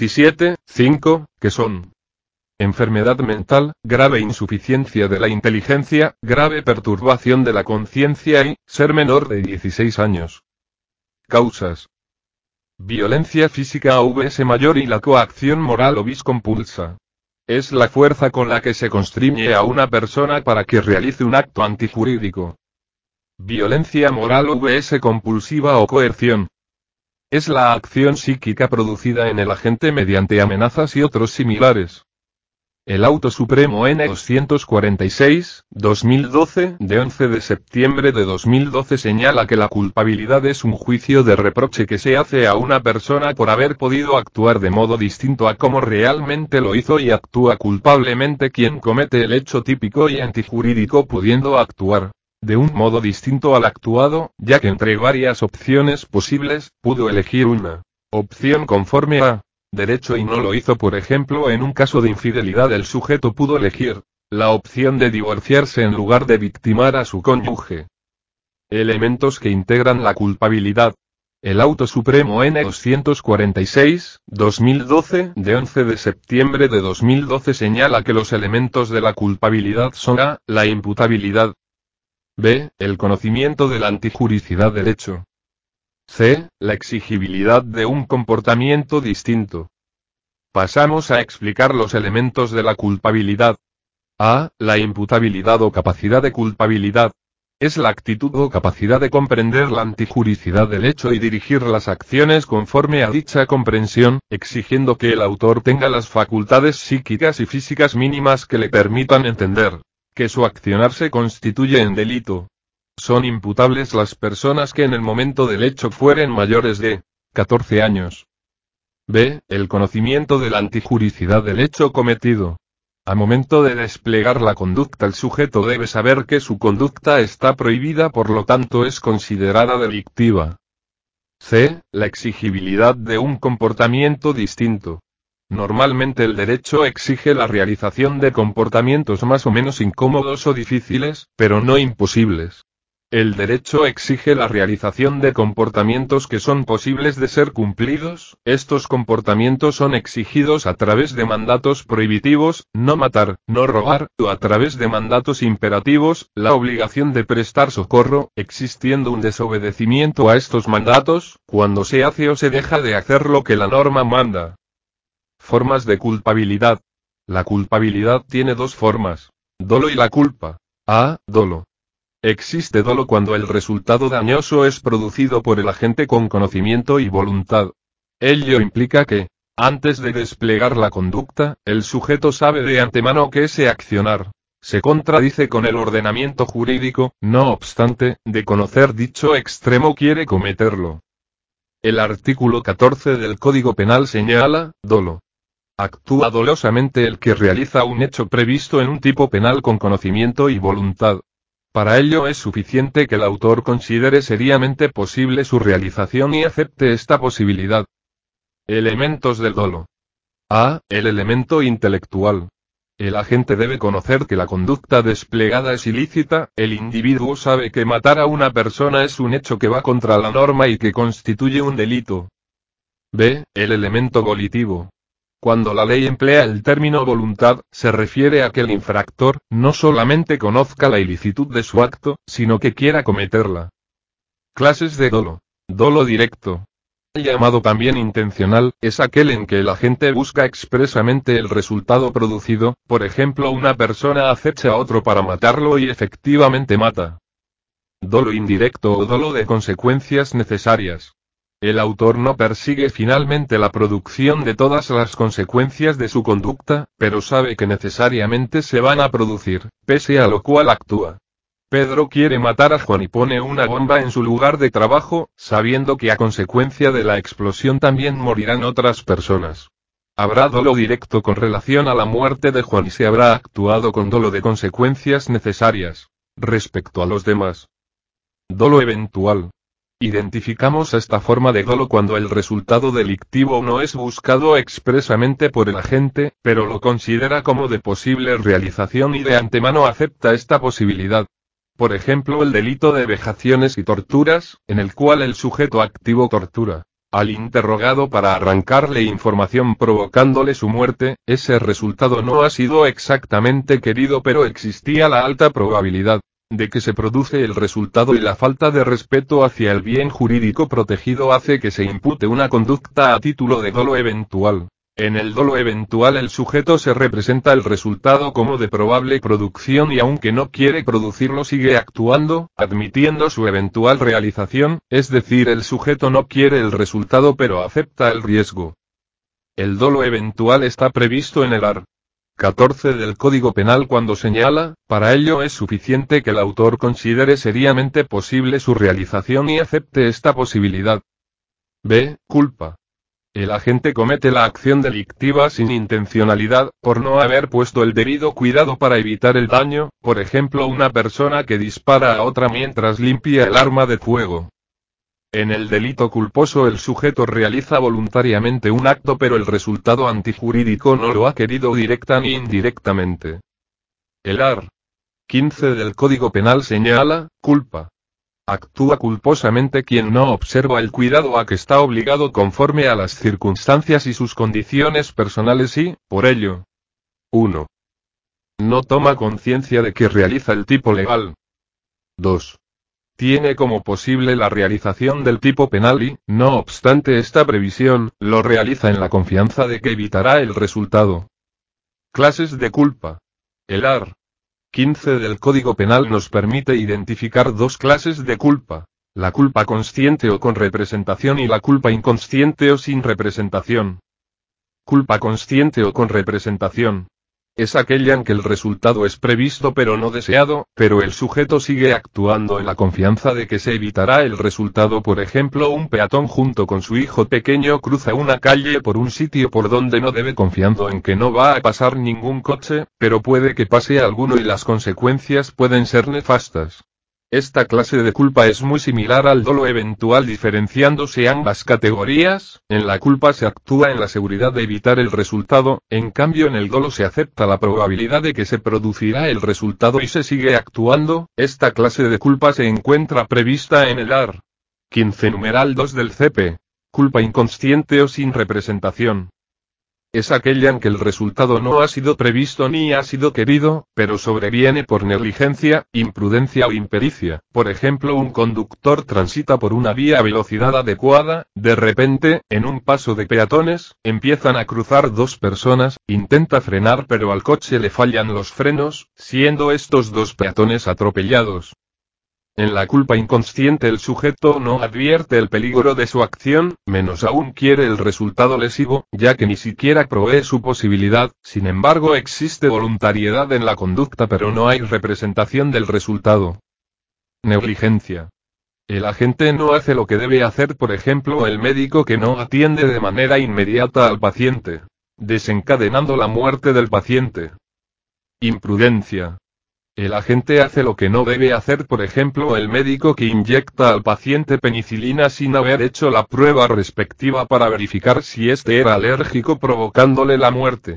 17.5, que son enfermedad mental, grave insuficiencia de la inteligencia, grave perturbación de la conciencia y ser menor de 16 años. Causas: violencia física o vs mayor y la coacción moral o vis compulsa. Es la fuerza con la que se constriñe a una persona para que realice un acto antijurídico. Violencia moral vs compulsiva o coerción. Es la acción psíquica producida en el agente mediante amenazas y otros similares. El Auto Supremo N. 246/2012, de 11 de septiembre de 2012 señala que la culpabilidad es un juicio de reproche que se hace a una persona por haber podido actuar de modo distinto a como realmente lo hizo y actúa culpablemente quien comete el hecho típico y antijurídico pudiendo actuar de un modo distinto al actuado, ya que entre varias opciones posibles, pudo elegir una opción conforme a derecho y no lo hizo. Por ejemplo, en un caso de infidelidad el sujeto pudo elegir la opción de divorciarse en lugar de victimar a su cónyuge. Elementos que integran la culpabilidad. El Auto Supremo N. 246/2012, de 11 de septiembre de 2012 señala que los elementos de la culpabilidad son a. La imputabilidad. B. El conocimiento de la antijuridicidad del hecho. C. La exigibilidad de un comportamiento distinto. Pasamos a explicar los elementos de la culpabilidad. A. La imputabilidad o capacidad de culpabilidad. Es la actitud o capacidad de comprender la antijuridicidad del hecho y dirigir las acciones conforme a dicha comprensión, exigiendo que el autor tenga las facultades psíquicas y físicas mínimas que le permitan entender que su accionar se constituye en delito. Son imputables las personas que en el momento del hecho fueren mayores de 14 años. B. El conocimiento de la antijuridicidad del hecho cometido. A momento de desplegar la conducta el sujeto debe saber que su conducta está prohibida, por lo tanto es considerada delictiva. C. La exigibilidad de un comportamiento distinto. Normalmente el derecho exige la realización de comportamientos más o menos incómodos o difíciles, pero no imposibles. El derecho exige la realización de comportamientos que son posibles de ser cumplidos. Estos comportamientos son exigidos a través de mandatos prohibitivos, no matar, no robar, o a través de mandatos imperativos, la obligación de prestar socorro, existiendo un desobedecimiento a estos mandatos, cuando se hace o se deja de hacer lo que la norma manda. Formas de culpabilidad. La culpabilidad tiene dos formas: dolo y la culpa. A. Dolo. Existe dolo cuando el resultado dañoso es producido por el agente con conocimiento y voluntad. Ello implica que Antes de desplegar la conducta, el sujeto sabe de antemano que ese accionar se contradice con el ordenamiento jurídico, no obstante, de conocer dicho extremo quiere cometerlo. El artículo 14 del Código Penal señala, dolo. Actúa dolosamente el que realiza un hecho previsto en un tipo penal con conocimiento y voluntad. Para ello es suficiente que el autor considere seriamente posible su realización y acepte esta posibilidad. Elementos del dolo. A. El elemento intelectual. El agente debe conocer que la conducta desplegada es ilícita, el individuo sabe que matar a una persona es un hecho que va contra la norma y que constituye un delito. B. El elemento volitivo. Cuando la ley emplea el término voluntad, se refiere a que el infractor no solamente conozca la ilicitud de su acto, sino que quiera cometerla. Clases de dolo. Dolo directo. Llamado también intencional, es aquel en que el agente busca expresamente el resultado producido, por ejemplo una persona acecha a otro para matarlo y efectivamente mata. Dolo indirecto o dolo de consecuencias necesarias. El autor no persigue finalmente la producción de todas las consecuencias de su conducta, pero sabe que necesariamente se van a producir, pese a lo cual actúa. Pedro quiere matar a Juan y pone una bomba en su lugar de trabajo, sabiendo que a consecuencia de la explosión también morirán otras personas. Habrá dolo directo con relación a la muerte de Juan y se habrá actuado con dolo de consecuencias necesarias. Respecto a los demás. Dolo eventual. Identificamos esta forma de dolo cuando el resultado delictivo no es buscado expresamente por el agente, pero lo considera como de posible realización y de antemano acepta esta posibilidad. Por ejemplo, el delito de vejaciones y torturas, en el cual el sujeto activo tortura al interrogado para arrancarle información provocándole su muerte, ese resultado no ha sido exactamente querido pero existía la alta probabilidad de que se produce el resultado y la falta de respeto hacia el bien jurídico protegido hace que se impute una conducta a título de dolo eventual. En el dolo eventual el sujeto se representa el resultado como de probable producción y aunque no quiere producirlo sigue actuando, admitiendo su eventual realización, es decir, el sujeto no quiere el resultado pero acepta el riesgo. El dolo eventual está previsto en el art. 14 del Código Penal cuando señala, para ello es suficiente que el autor considere seriamente posible su realización y acepte esta posibilidad. B. Culpa. El agente comete la acción delictiva sin intencionalidad, por no haber puesto el debido cuidado para evitar el daño, por ejemplo una persona que dispara a otra mientras limpia el arma de fuego. En el delito culposo el sujeto realiza voluntariamente un acto pero el resultado antijurídico no lo ha querido directa ni indirectamente. El art. 15 del Código Penal señala, culpa. Actúa culposamente quien no observa el cuidado a que está obligado conforme a las circunstancias y sus condiciones personales y, por ello, 1. No toma conciencia de que realiza el tipo legal. 2. Tiene como posible la realización del tipo penal y, no obstante esta previsión, lo realiza en la confianza de que evitará el resultado. Clases de culpa. El art. 15 del Código Penal nos permite identificar dos clases de culpa. La culpa consciente o con representación y la culpa inconsciente o sin representación. Culpa consciente o con representación. Es aquella en que el resultado es previsto pero no deseado, pero el sujeto sigue actuando en la confianza de que se evitará el resultado. Por ejemplo, un peatón junto con su hijo pequeño cruza una calle por un sitio por donde no debe confiando en que no va a pasar ningún coche, pero puede que pase alguno y las consecuencias pueden ser nefastas. Esta clase de culpa es muy similar al dolo eventual diferenciándose ambas categorías, en la culpa se actúa en la seguridad de evitar el resultado, en cambio en el dolo se acepta la probabilidad de que se producirá el resultado y se sigue actuando. Esta clase de culpa se encuentra prevista en el art. 15 numeral 2 del CP. Culpa inconsciente o sin representación. Es aquella en que el resultado no ha sido previsto ni ha sido querido, pero sobreviene por negligencia, imprudencia o impericia. Por ejemplo, un conductor transita por una vía a velocidad adecuada, de repente, en un paso de peatones, empiezan a cruzar dos personas, intenta frenar pero al coche le fallan los frenos, siendo estos dos peatones atropellados. En la culpa inconsciente el sujeto no advierte el peligro de su acción, menos aún quiere el resultado lesivo, ya que ni siquiera provee su posibilidad. Sin embargo, existe voluntariedad en la conducta pero no hay representación del resultado. Negligencia. El agente no hace lo que debe hacer, por ejemplo, el médico que no atiende de manera inmediata al paciente, desencadenando la muerte del paciente. Imprudencia. El agente hace lo que no debe hacer, por ejemplo, el médico que inyecta al paciente penicilina sin haber hecho la prueba respectiva para verificar si éste era alérgico, provocándole la muerte.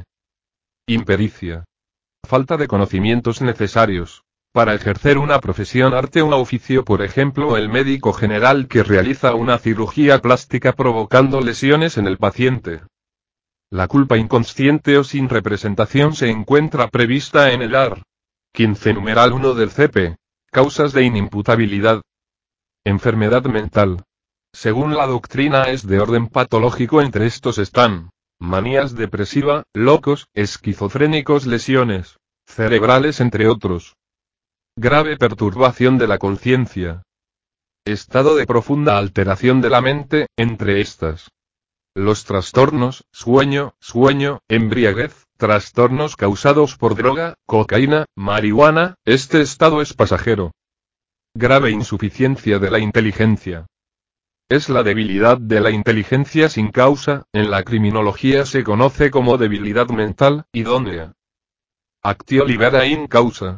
Impericia. Falta de conocimientos necesarios para ejercer una profesión, arte o oficio, por ejemplo, el médico general que realiza una cirugía plástica provocando lesiones en el paciente. La culpa inconsciente o sin representación se encuentra prevista en el art. 15 numeral 1 del CP. Causas de inimputabilidad. Enfermedad mental. Según la doctrina es de orden patológico, entre estos están manías depresiva, locos, esquizofrénicos, lesiones cerebrales, entre otros. Grave perturbación de la conciencia. Estado de profunda alteración de la mente, entre estas. Los trastornos, sueño, embriaguez, trastornos causados por droga, cocaína, marihuana, este estado es pasajero. Grave insuficiencia de la inteligencia. Es la debilidad de la inteligencia sin causa, en la criminología se conoce como debilidad mental, idónea. Actio libera in causa.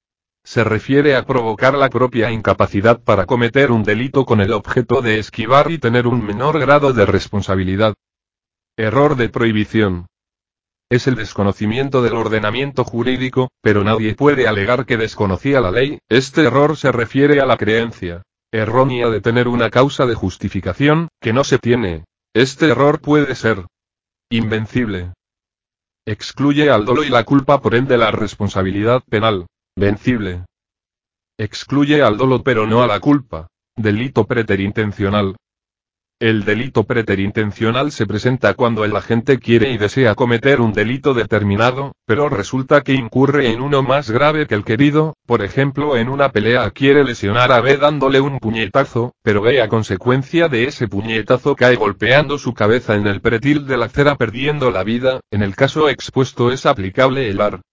Se refiere a provocar la propia incapacidad para cometer un delito con el objeto de esquivar y tener un menor grado de responsabilidad. Error de prohibición. Es el desconocimiento del ordenamiento jurídico, pero nadie puede alegar que desconocía la ley. Este error se refiere a la creencia errónea de tener una causa de justificación, que no se tiene. Este error puede ser invencible. Excluye al dolo y la culpa, por ende la responsabilidad penal. Vencible. Excluye al dolo pero no a la culpa. Delito preterintencional. El delito preterintencional se presenta cuando el agente quiere y desea cometer un delito determinado, pero resulta que incurre en uno más grave que el querido. Por ejemplo, en una pelea quiere lesionar a B dándole un puñetazo, pero B a consecuencia de ese puñetazo cae golpeando su cabeza en el pretil de la acera perdiendo la vida. En el caso expuesto es aplicable el art.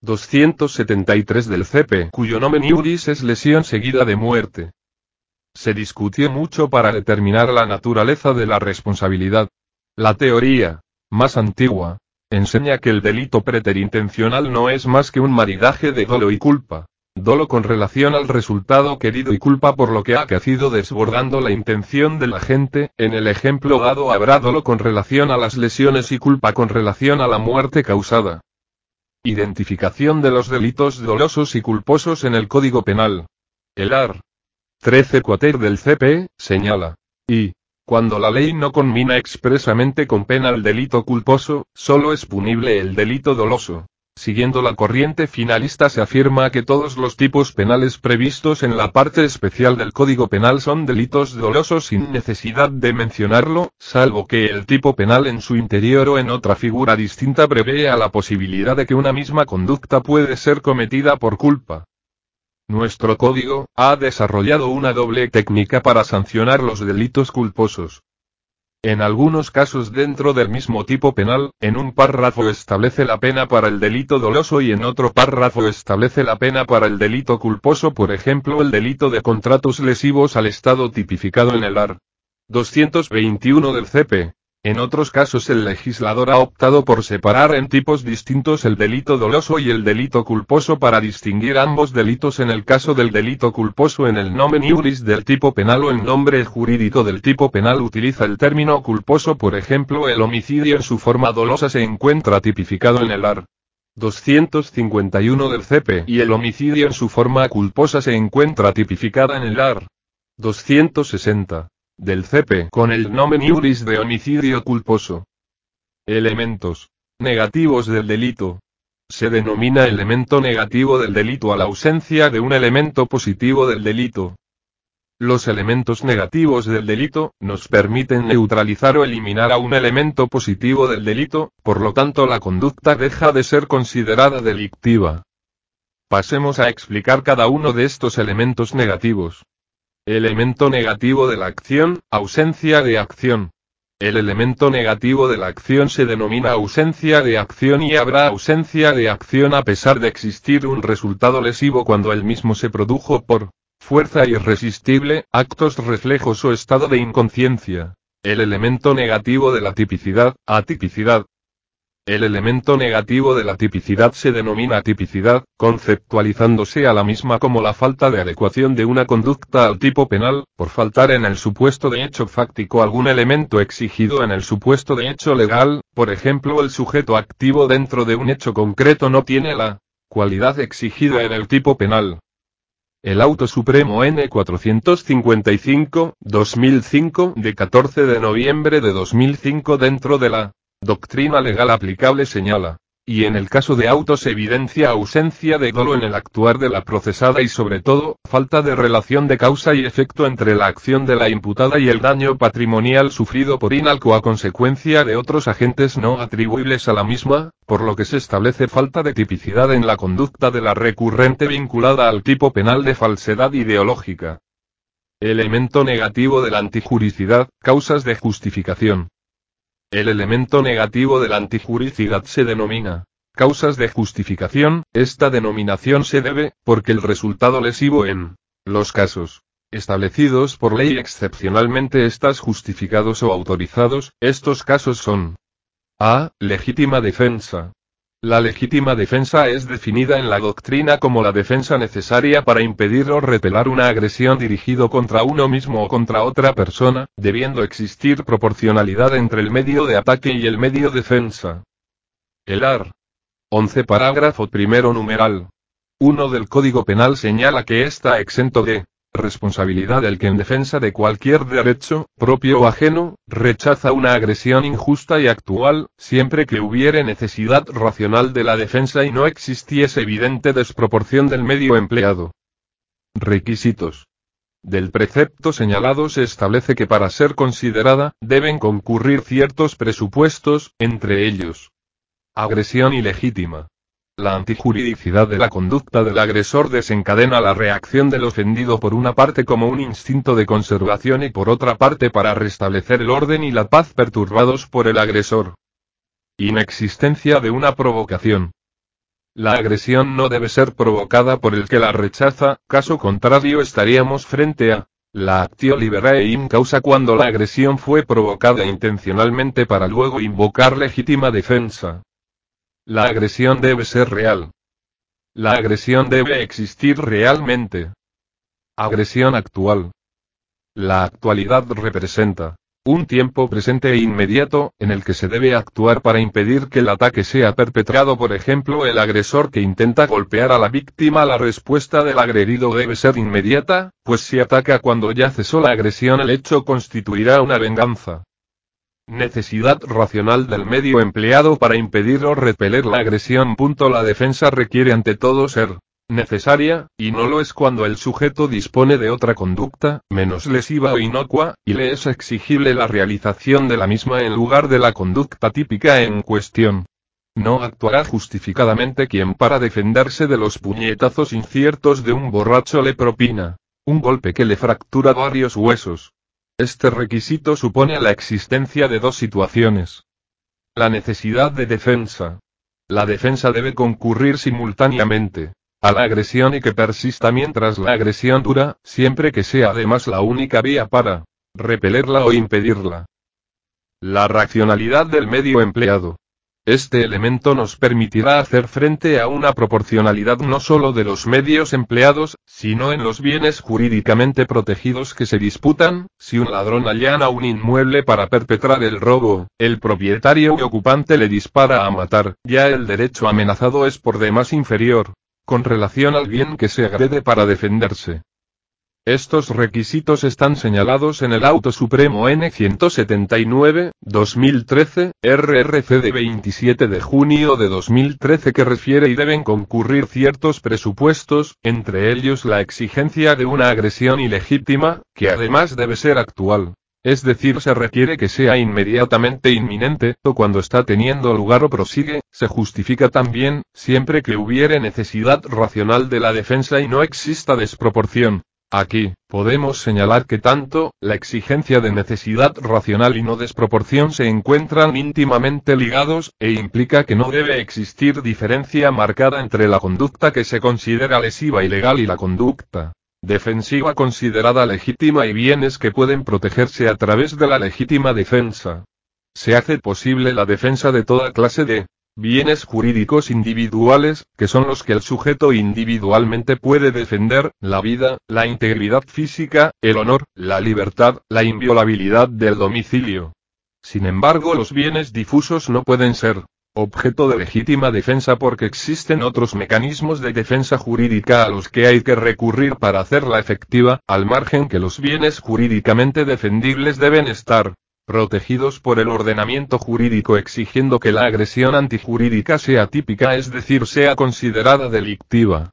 273 del CP, cuyo nomen iuris es lesión seguida de muerte. Se discutió mucho para determinar la naturaleza de la responsabilidad. La teoría, más antigua, enseña que el delito preterintencional no es más que un maridaje de dolo y culpa. Dolo con relación al resultado querido y culpa por lo que ha acaecido desbordando la intención del agente. En el ejemplo dado habrá dolo con relación a las lesiones y culpa con relación a la muerte causada. Identificación de los delitos dolosos y culposos en el Código Penal. El art. 13 quater del CP, señala. Y, cuando la ley no conmina expresamente con pena el delito culposo, solo es punible el delito doloso. Siguiendo la corriente finalista se afirma que todos los tipos penales previstos en la parte especial del Código Penal son delitos dolosos sin necesidad de mencionarlo, salvo que el tipo penal en su interior o en otra figura distinta prevea la posibilidad de que una misma conducta puede ser cometida por culpa. Nuestro código ha desarrollado una doble técnica para sancionar los delitos culposos. En algunos casos dentro del mismo tipo penal, en un párrafo establece la pena para el delito doloso y en otro párrafo establece la pena para el delito culposo, por ejemplo el delito de contratos lesivos al Estado tipificado en el art. 221 del CP. En otros casos el legislador ha optado por separar en tipos distintos el delito doloso y el delito culposo para distinguir ambos delitos. En el caso del delito culposo, en el nomen iuris del tipo penal o en nombre jurídico del tipo penal utiliza el término culposo. Por ejemplo, el homicidio en su forma dolosa se encuentra tipificado en el art. 251 del CP y el homicidio en su forma culposa se encuentra tipificada en el art. 260. Del CP con el nomen iuris de homicidio culposo. Elementos negativos del delito. Se denomina elemento negativo del delito a la ausencia de un elemento positivo del delito. Los elementos negativos del delito nos permiten neutralizar o eliminar a un elemento positivo del delito, por lo tanto la conducta deja de ser considerada delictiva. Pasemos a explicar cada uno de estos elementos negativos. Elemento negativo de la acción, ausencia de acción. El elemento negativo de la acción se denomina ausencia de acción y habrá ausencia de acción a pesar de existir un resultado lesivo cuando el mismo se produjo por fuerza irresistible, actos reflejos o estado de inconsciencia. El elemento negativo de la tipicidad, atipicidad. El elemento negativo de la tipicidad se denomina tipicidad, conceptualizándose a la misma como la falta de adecuación de una conducta al tipo penal, por faltar en el supuesto de hecho fáctico algún elemento exigido en el supuesto de hecho legal, por ejemplo el sujeto activo dentro de un hecho concreto no tiene la cualidad exigida en el tipo penal. El Auto Supremo N-455/2005 de 14 de noviembre de 2005 dentro de la doctrina legal aplicable señala, y en el caso de autos se evidencia ausencia de dolo en el actuar de la procesada y sobre todo, falta de relación de causa y efecto entre la acción de la imputada y el daño patrimonial sufrido por inalco a consecuencia de otros agentes no atribuibles a la misma, por lo que se establece falta de tipicidad en la conducta de la recurrente vinculada al tipo penal de falsedad ideológica. Elemento negativo de la antijuricidad, causas de justificación. El elemento negativo de la antijuricidad se denomina causas de justificación. Esta denominación se debe, porque el resultado lesivo en los casos establecidos por ley excepcionalmente estás justificados o autorizados. Estos casos son: A. Legítima defensa. La legítima defensa es definida en la doctrina como la defensa necesaria para impedir o repeler una agresión dirigido contra uno mismo o contra otra persona, debiendo existir proporcionalidad entre el medio de ataque y el medio defensa. El art. 11 parágrafo primero numeral 1 del Código Penal señala que está exento de responsabilidad el que en defensa de cualquier derecho, propio o ajeno, rechaza una agresión injusta y actual, siempre que hubiere necesidad racional de la defensa y no existiese evidente desproporción del medio empleado. Requisitos. Del precepto señalado se establece que para ser considerada, deben concurrir ciertos presupuestos, entre ellos: agresión ilegítima. La antijuridicidad de la conducta del agresor desencadena la reacción del ofendido por una parte como un instinto de conservación y por otra parte para restablecer el orden y la paz perturbados por el agresor. Inexistencia de una provocación. La agresión no debe ser provocada por el que la rechaza, caso contrario estaríamos frente a la actio liberae in causa cuando la agresión fue provocada intencionalmente para luego invocar legítima defensa. La agresión debe ser real. La agresión debe existir realmente. Agresión actual. La actualidad representa un tiempo presente e inmediato, en el que se debe actuar para impedir que el ataque sea perpetrado. Por ejemplo, el agresor que intenta golpear a la víctima, la respuesta del agredido debe ser inmediata, pues si ataca cuando ya cesó la agresión el hecho constituirá una venganza. Necesidad racional del medio empleado para impedir o repeler la agresión. La defensa requiere ante todo ser necesaria, y no lo es cuando el sujeto dispone de otra conducta, menos lesiva o inocua, y le es exigible la realización de la misma en lugar de la conducta típica en cuestión. No actuará justificadamente quien para defenderse de los puñetazos inciertos de un borracho le propina un golpe que le fractura varios huesos. Este requisito supone la existencia de dos situaciones. La necesidad de defensa. La defensa debe concurrir simultáneamente a la agresión y que persista mientras la agresión dura, siempre que sea además la única vía para repelerla o impedirla. La racionalidad del medio empleado. Este elemento nos permitirá hacer frente a una proporcionalidad no solo de los medios empleados, sino en los bienes jurídicamente protegidos que se disputan. Si un ladrón allana un inmueble para perpetrar el robo, el propietario y ocupante le dispara a matar, ya el derecho amenazado es por demás inferior, con relación al bien que se agrede para defenderse. Estos requisitos están señalados en el Auto Supremo N-179/2013, RRC de 27 de junio de 2013 que refiere y deben concurrir ciertos presupuestos, entre ellos la exigencia de una agresión ilegítima, que además debe ser actual. Es decir, se requiere que sea inmediatamente inminente, o cuando está teniendo lugar o prosigue, se justifica también, siempre que hubiere necesidad racional de la defensa y no exista desproporción. Aquí, podemos señalar que tanto, la exigencia de necesidad racional y no desproporción se encuentran íntimamente ligados, e implica que no debe existir diferencia marcada entre la conducta que se considera lesiva y legal y la conducta defensiva considerada legítima y bienes que pueden protegerse a través de la legítima defensa. Se hace posible la defensa de toda clase de bienes jurídicos individuales, que son los que el sujeto individualmente puede defender: la vida, la integridad física, el honor, la libertad, la inviolabilidad del domicilio. Sin embargo, los bienes difusos no pueden ser objeto de legítima defensa porque existen otros mecanismos de defensa jurídica a los que hay que recurrir para hacerla efectiva, al margen que los bienes jurídicamente defendibles deben estar protegidos por el ordenamiento jurídico, exigiendo que la agresión antijurídica sea típica, es decir, sea considerada delictiva.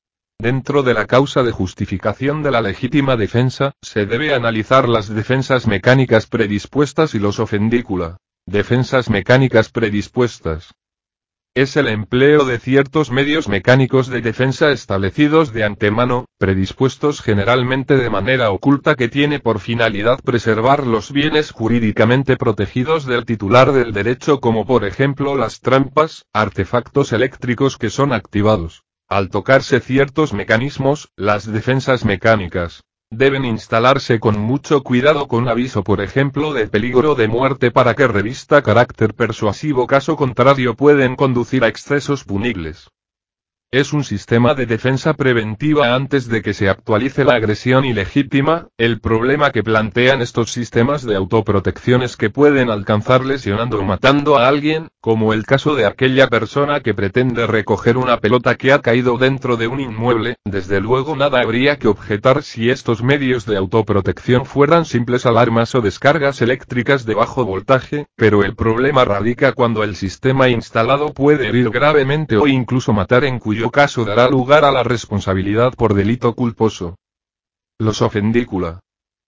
Dentro de la causa de justificación de la legítima defensa, se debe analizar las defensas mecánicas predispuestas y los ofendícula. Defensas mecánicas predispuestas. Es el empleo de ciertos medios mecánicos de defensa establecidos de antemano, predispuestos generalmente de manera oculta, que tiene por finalidad preservar los bienes jurídicamente protegidos del titular del derecho, como por ejemplo las trampas, artefactos eléctricos que son activados al tocarse ciertos mecanismos. Las defensas mecánicas deben instalarse con mucho cuidado, con aviso por ejemplo de peligro de muerte, para que revista carácter persuasivo, caso contrario pueden conducir a excesos punibles. Es un sistema de defensa preventiva antes de que se actualice la agresión ilegítima. El problema que plantean estos sistemas de autoprotección es que pueden alcanzar lesionando o matando a alguien, como el caso de aquella persona que pretende recoger una pelota que ha caído dentro de un inmueble. Desde luego nada habría que objetar si estos medios de autoprotección fueran simples alarmas o descargas eléctricas de bajo voltaje, pero el problema radica cuando el sistema instalado puede herir gravemente o incluso matar, en cuyo caso dará lugar a la responsabilidad por delito culposo. Los ofendícula.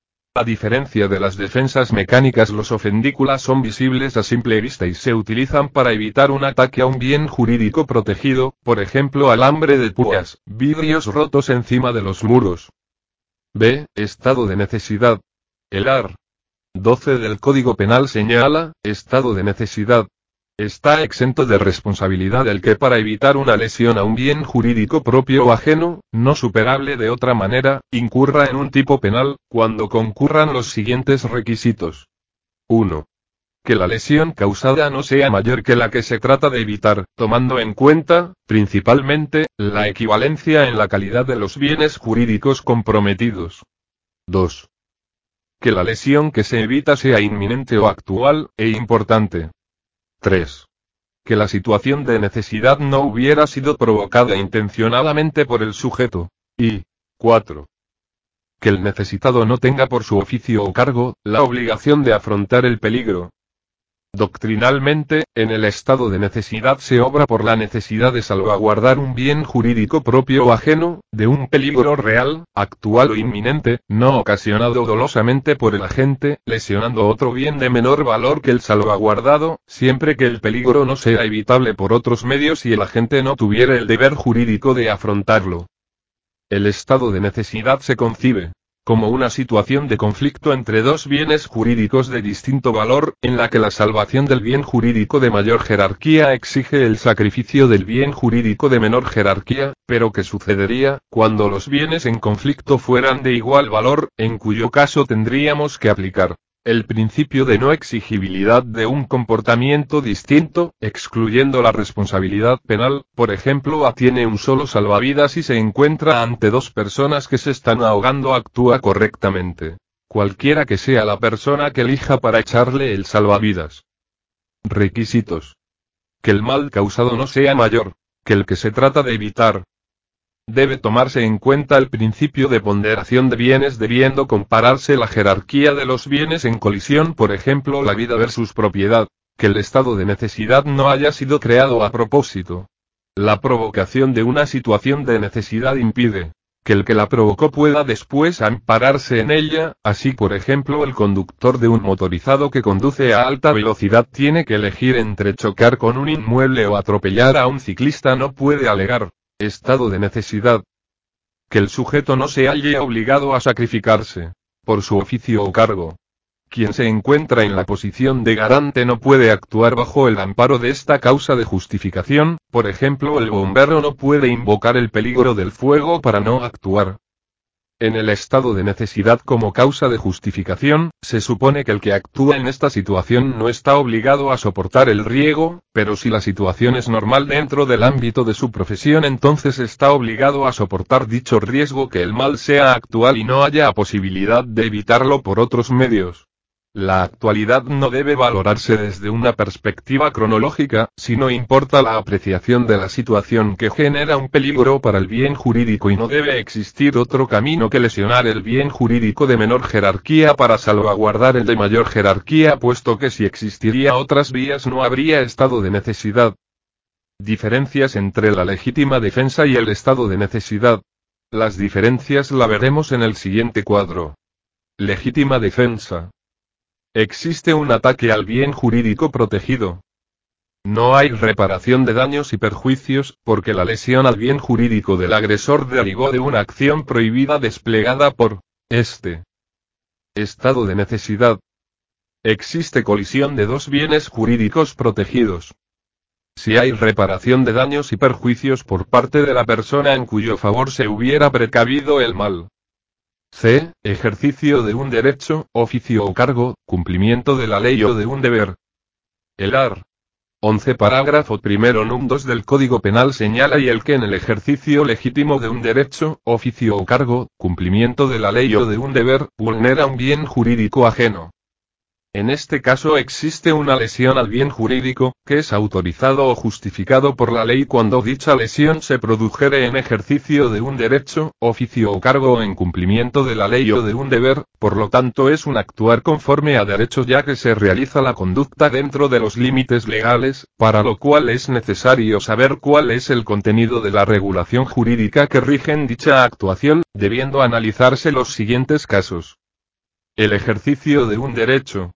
A diferencia de las defensas mecánicas, los ofendículas son visibles a simple vista y se utilizan para evitar un ataque a un bien jurídico protegido, por ejemplo alambre de púas, vidrios rotos encima de los muros. B. Estado de necesidad. El art. 12 del Código Penal señala: estado de necesidad. Está exento de responsabilidad el que, para evitar una lesión a un bien jurídico propio o ajeno, no superable de otra manera, incurra en un tipo penal, cuando concurran los siguientes requisitos. 1. Que la lesión causada no sea mayor que la que se trata de evitar, tomando en cuenta, principalmente, la equivalencia en la calidad de los bienes jurídicos comprometidos. 2. Que la lesión que se evita sea inminente o actual, e importante. 3. Que la situación de necesidad no hubiera sido provocada intencionadamente por el sujeto. Y 4. Que el necesitado no tenga por su oficio o cargo la obligación de afrontar el peligro. Doctrinalmente, en el estado de necesidad se obra por la necesidad de salvaguardar un bien jurídico propio o ajeno, de un peligro real, actual o inminente, no ocasionado dolosamente por el agente, lesionando otro bien de menor valor que el salvaguardado, siempre que el peligro no sea evitable por otros medios y el agente no tuviera el deber jurídico de afrontarlo. El estado de necesidad se concibe como una situación de conflicto entre dos bienes jurídicos de distinto valor, en la que la salvación del bien jurídico de mayor jerarquía exige el sacrificio del bien jurídico de menor jerarquía, pero que sucedería cuando los bienes en conflicto fueran de igual valor, en cuyo caso tendríamos que aplicar el principio de no exigibilidad de un comportamiento distinto, excluyendo la responsabilidad penal. Por ejemplo, tiene un solo salvavidas y se encuentra ante dos personas que se están ahogando, actúa correctamente, cualquiera que sea la persona que elija para echarle el salvavidas. Requisitos. Que el mal causado no sea mayor que el que se trata de evitar. Debe tomarse en cuenta el principio de ponderación de bienes, debiendo compararse la jerarquía de los bienes en colisión, por ejemplo la vida versus propiedad. Que el estado de necesidad no haya sido creado a propósito. La provocación de una situación de necesidad impide que el que la provocó pueda después ampararse en ella. Así, por ejemplo, el conductor de un motorizado que conduce a alta velocidad tiene que elegir entre chocar con un inmueble o atropellar a un ciclista, no puede alegar estado de necesidad. Que el sujeto no se halle obligado a sacrificarse por su oficio o cargo. Quien se encuentra en la posición de garante no puede actuar bajo el amparo de esta causa de justificación. Por ejemplo, el bombero no puede invocar el peligro del fuego para no actuar. En el estado de necesidad como causa de justificación, se supone que el que actúa en esta situación no está obligado a soportar el riesgo, pero si la situación es normal dentro del ámbito de su profesión, entonces está obligado a soportar dicho riesgo, que el mal sea actual y no haya posibilidad de evitarlo por otros medios. La actualidad no debe valorarse desde una perspectiva cronológica, sino importa la apreciación de la situación que genera un peligro para el bien jurídico, y no debe existir otro camino que lesionar el bien jurídico de menor jerarquía para salvaguardar el de mayor jerarquía, puesto que si existiría otras vías no habría estado de necesidad. Diferencias entre la legítima defensa y el estado de necesidad. Las diferencias la veremos en el siguiente cuadro. Legítima defensa. Existe un ataque al bien jurídico protegido. No hay reparación de daños y perjuicios, porque la lesión al bien jurídico del agresor derivó de una acción prohibida desplegada por este estado de necesidad. Existe colisión de dos bienes jurídicos protegidos. Si hay reparación de daños y perjuicios por parte de la persona en cuyo favor se hubiera precavido el mal. C. Ejercicio de un derecho, oficio o cargo, cumplimiento de la ley o de un deber. El art. 11 parágrafo primero num 2 del Código Penal señala: y el que en el ejercicio legítimo de un derecho, oficio o cargo, cumplimiento de la ley o de un deber, vulnera un bien jurídico ajeno. En este caso existe una lesión al bien jurídico, que es autorizado o justificado por la ley cuando dicha lesión se produjere en ejercicio de un derecho, oficio o cargo o en cumplimiento de la ley o de un deber. Por lo tanto es un actuar conforme a derecho, ya que se realiza la conducta dentro de los límites legales, para lo cual es necesario saber cuál es el contenido de la regulación jurídica que rigen dicha actuación, debiendo analizarse los siguientes casos. El ejercicio de un derecho.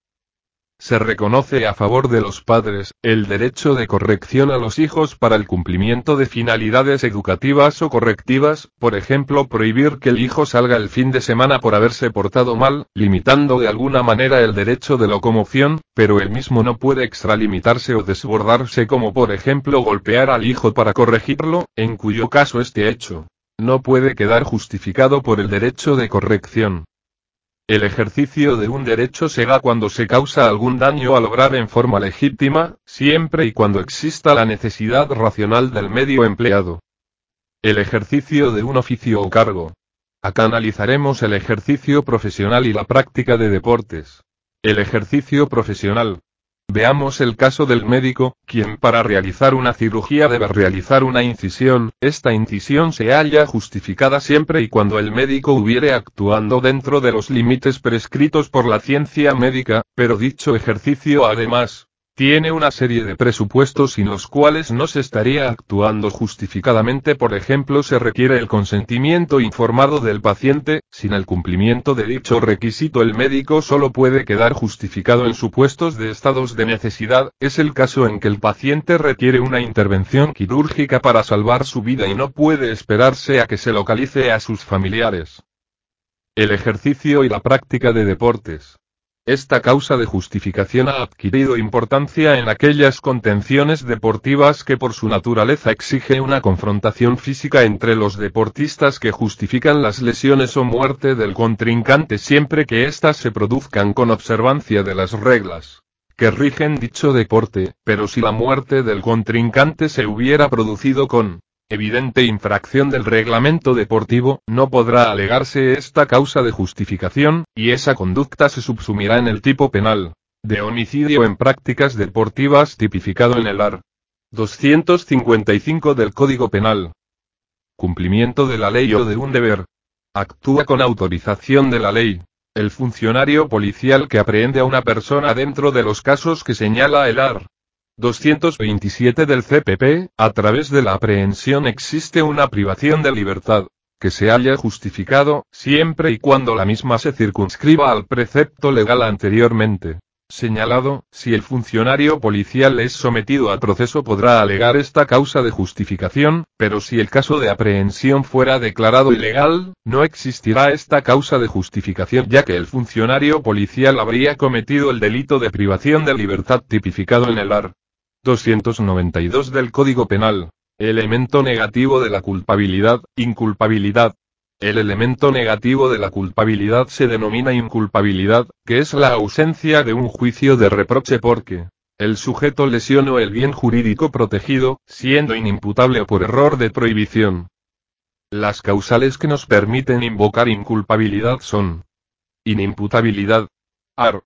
Se reconoce a favor de los padres el derecho de corrección a los hijos para el cumplimiento de finalidades educativas o correctivas, por ejemplo, prohibir que el hijo salga el fin de semana por haberse portado mal, limitando de alguna manera el derecho de locomoción, pero el mismo no puede extralimitarse o desbordarse, como por ejemplo golpear al hijo para corregirlo, en cuyo caso este hecho no puede quedar justificado por el derecho de corrección. El ejercicio de un derecho se da cuando se causa algún daño al obrar en forma legítima, siempre y cuando exista la necesidad racional del medio empleado. El ejercicio de un oficio o cargo. Acá analizaremos el ejercicio profesional y la práctica de deportes. El ejercicio profesional. Veamos el caso del médico, quien para realizar una cirugía debe realizar una incisión. Esta incisión se halla justificada siempre y cuando el médico hubiere actuando dentro de los límites prescritos por la ciencia médica, pero dicho ejercicio además tiene una serie de presupuestos sin los cuales no se estaría actuando justificadamente. Por ejemplo, se requiere el consentimiento informado del paciente. Sin el cumplimiento de dicho requisito, el médico solo puede quedar justificado en supuestos de estados de necesidad. Es el caso en que el paciente requiere una intervención quirúrgica para salvar su vida y no puede esperarse a que se localice a sus familiares. El ejercicio y la práctica de deportes. Esta causa de justificación ha adquirido importancia en aquellas contenciones deportivas que por su naturaleza exige una confrontación física entre los deportistas, que justifican las lesiones o muerte del contrincante siempre que éstas se produzcan con observancia de las reglas que rigen dicho deporte, pero si la muerte del contrincante se hubiera producido con evidente infracción del reglamento deportivo, no podrá alegarse esta causa de justificación, y esa conducta se subsumirá en el tipo penal de homicidio en prácticas deportivas tipificado en el art. 255 del Código Penal. Cumplimiento de la ley o de un deber. Actúa con autorización de la ley el funcionario policial que aprehende a una persona dentro de los casos que señala el art. 227 del CPP, a través de la aprehensión existe una privación de libertad. que se haya justificado, siempre y cuando la misma se circunscriba al precepto legal anteriormente señalado. Si el funcionario policial es sometido a proceso podrá alegar esta causa de justificación, pero si el caso de aprehensión fuera declarado ilegal, no existirá esta causa de justificación ya que el funcionario policial habría cometido el delito de privación de libertad tipificado en el art. 292 del Código Penal. Elemento negativo de la culpabilidad, inculpabilidad. El elemento negativo de la culpabilidad se denomina inculpabilidad, que es la ausencia de un juicio de reproche porque el sujeto lesionó el bien jurídico protegido, siendo inimputable o por error de prohibición. Las causales que nos permiten invocar inculpabilidad son: inimputabilidad. Art.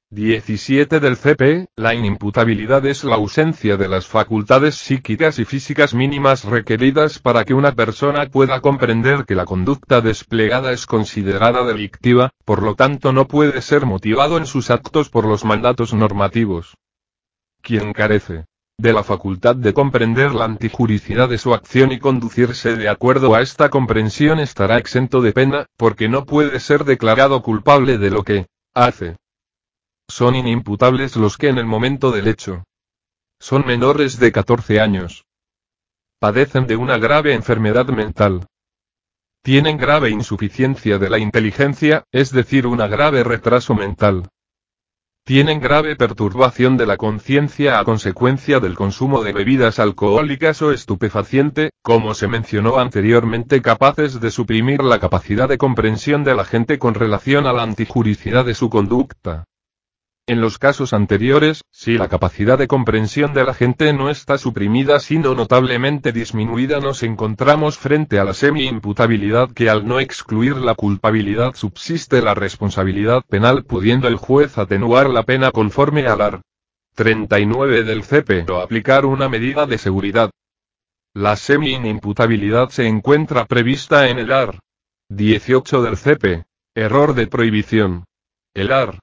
17 del CP, la inimputabilidad es la ausencia de las facultades psíquicas y físicas mínimas requeridas para que una persona pueda comprender que la conducta desplegada es considerada delictiva, por lo tanto no puede ser motivado en sus actos por los mandatos normativos. Quien carece de la facultad de comprender la antijuricidad de su acción y conducirse de acuerdo a esta comprensión estará exento de pena, porque no puede ser declarado culpable de lo que hace. Son inimputables los que en el momento del hecho son menores de 14 años. Padecen de una grave enfermedad mental. Tienen grave insuficiencia de la inteligencia, es decir, un grave retraso mental. Tienen grave perturbación de la conciencia a consecuencia del consumo de bebidas alcohólicas o estupefaciente, como se mencionó anteriormente, capaces de suprimir la capacidad de comprensión de la gente con relación a la antijuricidad de su conducta. En los casos anteriores, si la capacidad de comprensión de la gente no está suprimida sino notablemente disminuida, nos encontramos frente a la semi-imputabilidad que al no excluir la culpabilidad subsiste la responsabilidad penal pudiendo el juez atenuar la pena conforme al art. 39 del CP o aplicar una medida de seguridad. La semi-inimputabilidad se encuentra prevista en el art. 18 del CP. Error de prohibición. El art.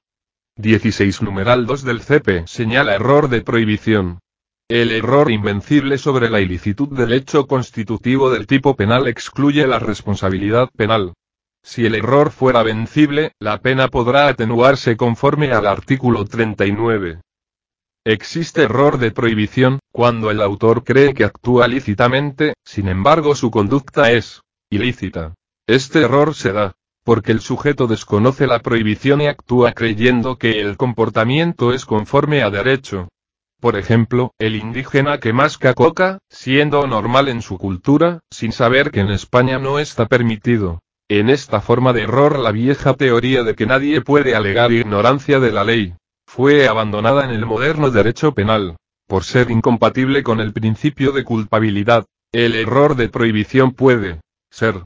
16 numeral 2 del CP señala error de prohibición. El error invencible sobre la ilicitud del hecho constitutivo del tipo penal excluye la responsabilidad penal. Si el error fuera vencible, la pena podrá atenuarse conforme al artículo 39. Existe error de prohibición, cuando el autor cree que actúa lícitamente, sin embargo su conducta es ilícita. Este error se da porque el sujeto desconoce la prohibición y actúa creyendo que el comportamiento es conforme a derecho. Por ejemplo, el indígena que masca coca, siendo normal en su cultura, sin saber que en España no está permitido. En esta forma de error la vieja teoría de que nadie puede alegar ignorancia de la ley fue abandonada en el moderno derecho penal, por ser incompatible con el principio de culpabilidad. El error de prohibición puede ser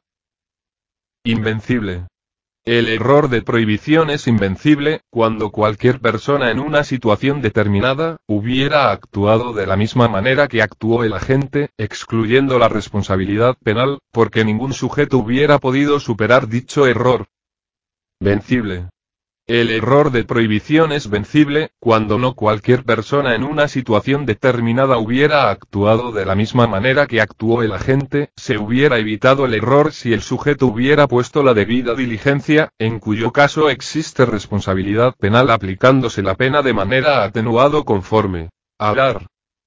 invencible. El error de prohibición es invencible, cuando cualquier persona en una situación determinada, hubiera actuado de la misma manera que actuó el agente, excluyendo la responsabilidad penal, porque ningún sujeto hubiera podido superar dicho error. Vencible. El error de prohibición es vencible, cuando no cualquier persona en una situación determinada hubiera actuado de la misma manera que actuó el agente, se hubiera evitado el error si el sujeto hubiera puesto la debida diligencia, en cuyo caso existe responsabilidad penal aplicándose la pena de manera atenuado conforme al art.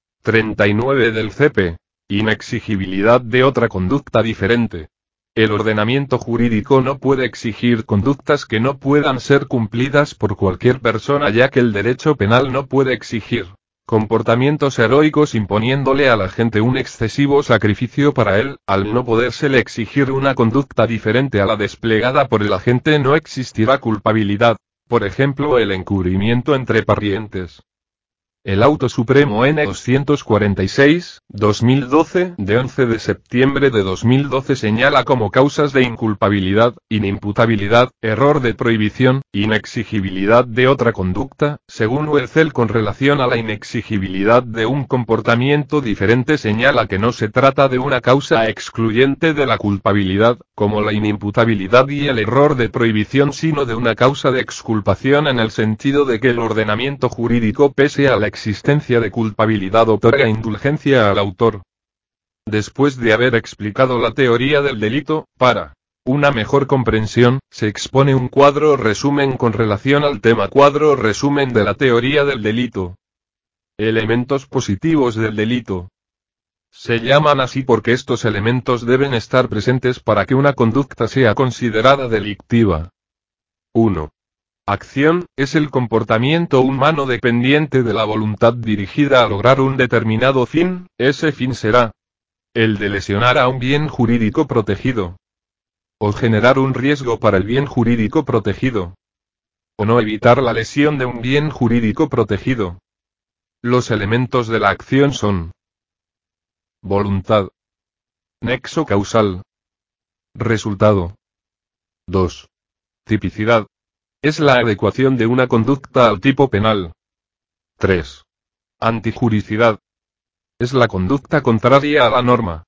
39 del CP. Inexigibilidad de otra conducta diferente. El ordenamiento jurídico no puede exigir conductas que no puedan ser cumplidas por cualquier persona ya que el derecho penal no puede exigir comportamientos heroicos imponiéndole a la gente un excesivo sacrificio para él, al no podérsele exigir una conducta diferente a la desplegada por el agente no existirá culpabilidad, por ejemplo el encubrimiento entre parientes. El Auto Supremo N. 246/2012, de 11 de septiembre de 2012 señala como causas de inculpabilidad, inimputabilidad, error de prohibición, inexigibilidad de otra conducta, según Uelzel con relación a la inexigibilidad de un comportamiento diferente señala que no se trata de una causa excluyente de la culpabilidad, como la inimputabilidad y el error de prohibición sino de una causa de exculpación en el sentido de que el ordenamiento jurídico pese a la existencia de culpabilidad otorga indulgencia al autor. Después de haber explicado la teoría del delito, para una mejor comprensión, se expone un cuadro resumen con relación al tema cuadro resumen de la teoría del delito. Elementos positivos del delito. Se llaman así porque estos elementos deben estar presentes para que una conducta sea considerada delictiva. 1. Acción, es el comportamiento humano dependiente de la voluntad dirigida a lograr un determinado fin, ese fin será el de lesionar a un bien jurídico protegido, o generar un riesgo para el bien jurídico protegido, o no evitar la lesión de un bien jurídico protegido. Los elementos de la acción son voluntad, nexo causal, resultado. 2. Tipicidad. Es la adecuación de una conducta al tipo penal. 3. Antijuricidad. Es la conducta contraria a la norma.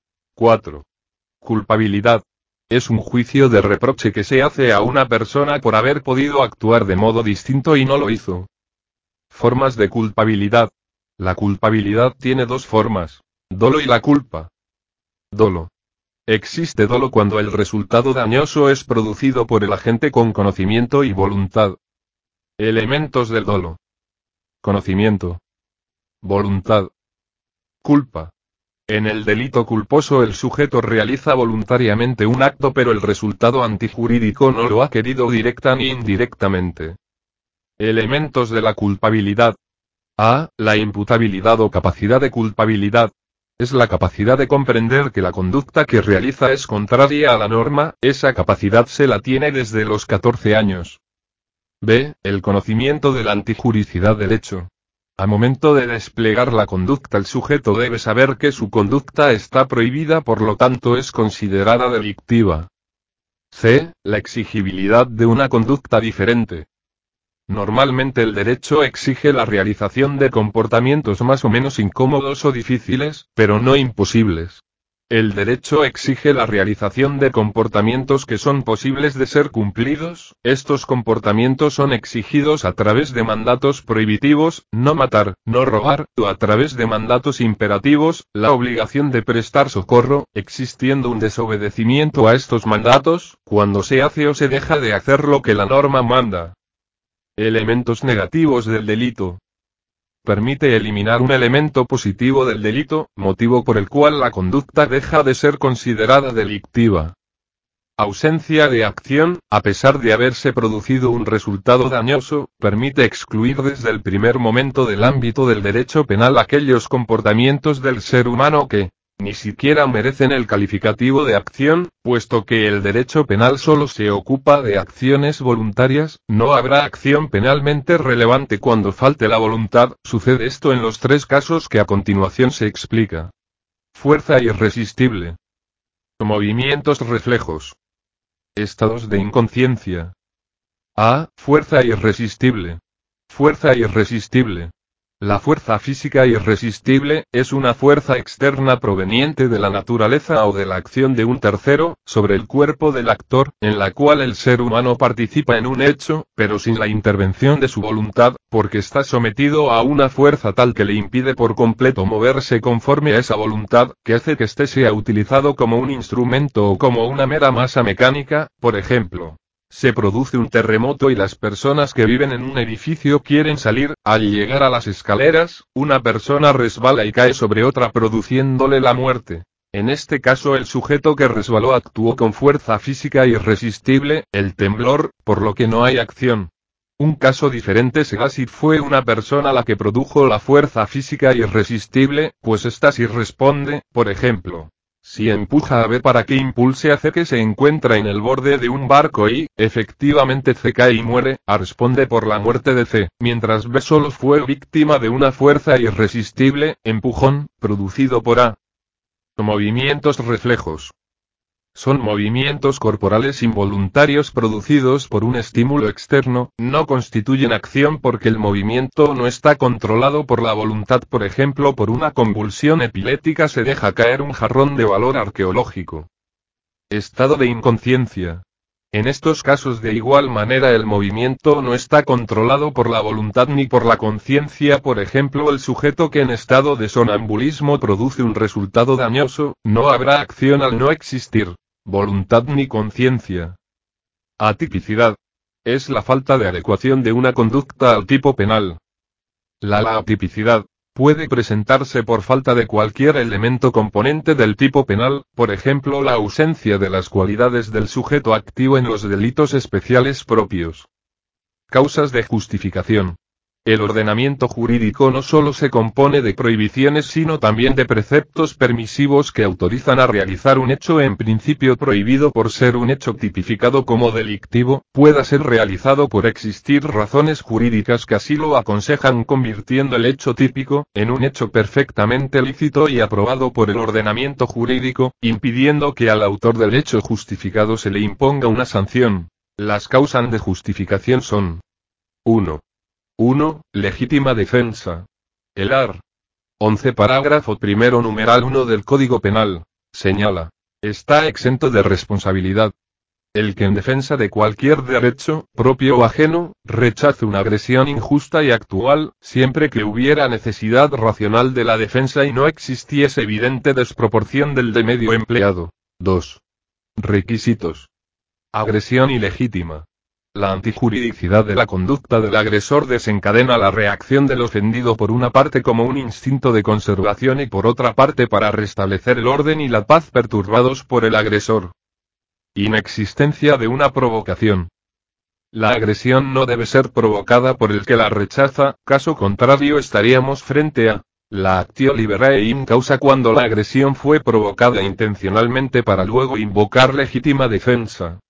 4. Culpabilidad. Es un juicio de reproche que se hace a una persona por haber podido actuar de modo distinto y no lo hizo. Formas de culpabilidad. La culpabilidad tiene dos formas: dolo y la culpa. Dolo. Existe dolo cuando el resultado dañoso es producido por el agente con conocimiento y voluntad. Elementos del dolo: conocimiento, voluntad, culpa. En el delito culposo el sujeto realiza voluntariamente un acto pero el resultado antijurídico no lo ha querido directa ni indirectamente. Elementos de la culpabilidad. A. La imputabilidad o capacidad de culpabilidad. Es la capacidad de comprender que la conducta que realiza es contraria a la norma, esa capacidad se la tiene desde los 14 años. B. El conocimiento de la antijuricidad del hecho. A momento de desplegar la conducta el sujeto debe saber que su conducta está prohibida, por lo tanto es considerada delictiva. C. La exigibilidad de una conducta diferente. Normalmente el derecho exige la realización de comportamientos más o menos incómodos o difíciles, pero no imposibles. El derecho exige la realización de comportamientos que son posibles de ser cumplidos. Estos comportamientos son exigidos a través de mandatos prohibitivos, no matar, no robar, o a través de mandatos imperativos, la obligación de prestar socorro, existiendo un desobedecimiento a estos mandatos, cuando se hace o se deja de hacer lo que la norma manda. Elementos negativos del delito. Permite eliminar un elemento positivo del delito, motivo por el cual la conducta deja de ser considerada delictiva. Ausencia de acción, a pesar de haberse producido un resultado dañoso, permite excluir desde el primer momento del ámbito del derecho penal aquellos comportamientos del ser humano que ni siquiera merecen el calificativo de acción, puesto que el derecho penal solo se ocupa de acciones voluntarias. No habrá acción penalmente relevante cuando falte la voluntad. Sucede esto en los tres casos que a continuación se explica. Fuerza irresistible. Movimientos reflejos. Estados de inconsciencia. A. Fuerza irresistible. Fuerza irresistible. La fuerza física irresistible, es una fuerza externa proveniente de la naturaleza o de la acción de un tercero, sobre el cuerpo del actor, en la cual el ser humano participa en un hecho, pero sin la intervención de su voluntad, porque está sometido a una fuerza tal que le impide por completo moverse conforme a esa voluntad, que hace que éste sea utilizado como un instrumento o como una mera masa mecánica. Por ejemplo, se produce un terremoto y las personas que viven en un edificio quieren salir. Al llegar a las escaleras, una persona resbala y cae sobre otra produciéndole la muerte. En este caso el sujeto que resbaló actuó con fuerza física irresistible, el temblor, por lo que no hay acción. Un caso diferente será si fue una persona la que produjo la fuerza física irresistible, pues ésta sí responde. Por ejemplo, si empuja a B para que impulse a C, que se encuentra en el borde de un barco y, efectivamente, C cae y muere, A responde por la muerte de C, mientras B solo fue víctima de una fuerza irresistible, empujón, producido por A. Movimientos reflejos. Son movimientos corporales involuntarios producidos por un estímulo externo, no constituyen acción porque el movimiento no está controlado por la voluntad. Por ejemplo, por una convulsión epilética se deja caer un jarrón de valor arqueológico. Estado de inconsciencia. En estos casos de igual manera el movimiento no está controlado por la voluntad ni por la conciencia. Por ejemplo, el sujeto que en estado de sonambulismo produce un resultado dañoso, no habrá acción al no existir voluntad ni conciencia. Atipicidad. Es la falta de adecuación de una conducta al tipo penal. La atipicidad puede presentarse por falta de cualquier elemento componente del tipo penal, por ejemplo la ausencia de las cualidades del sujeto activo en los delitos especiales propios. Causas de justificación. El ordenamiento jurídico no solo se compone de prohibiciones sino también de preceptos permisivos que autorizan a realizar un hecho en principio prohibido por ser un hecho tipificado como delictivo, pueda ser realizado por existir razones jurídicas que así lo aconsejan, convirtiendo el hecho típico en un hecho perfectamente lícito y aprobado por el ordenamiento jurídico, impidiendo que al autor del hecho justificado se le imponga una sanción. Las causas de justificación son 1. Legítima defensa. El art. 11 parágrafo primero numeral 1 del Código Penal, señala. Está exento de responsabilidad el que en defensa de cualquier derecho, propio o ajeno, rechace una agresión injusta y actual, siempre que hubiera necesidad racional de la defensa y no existiese evidente desproporción del de medio empleado. 2. Requisitos. Agresión ilegítima. La antijuridicidad de la conducta del agresor desencadena la reacción del ofendido por una parte como un instinto de conservación y por otra parte para restablecer el orden y la paz perturbados por el agresor. Inexistencia de una provocación. La agresión no debe ser provocada por el que la rechaza, caso contrario estaríamos frente a la actio liberae in causa cuando la agresión fue provocada intencionalmente para luego invocar legítima defensa.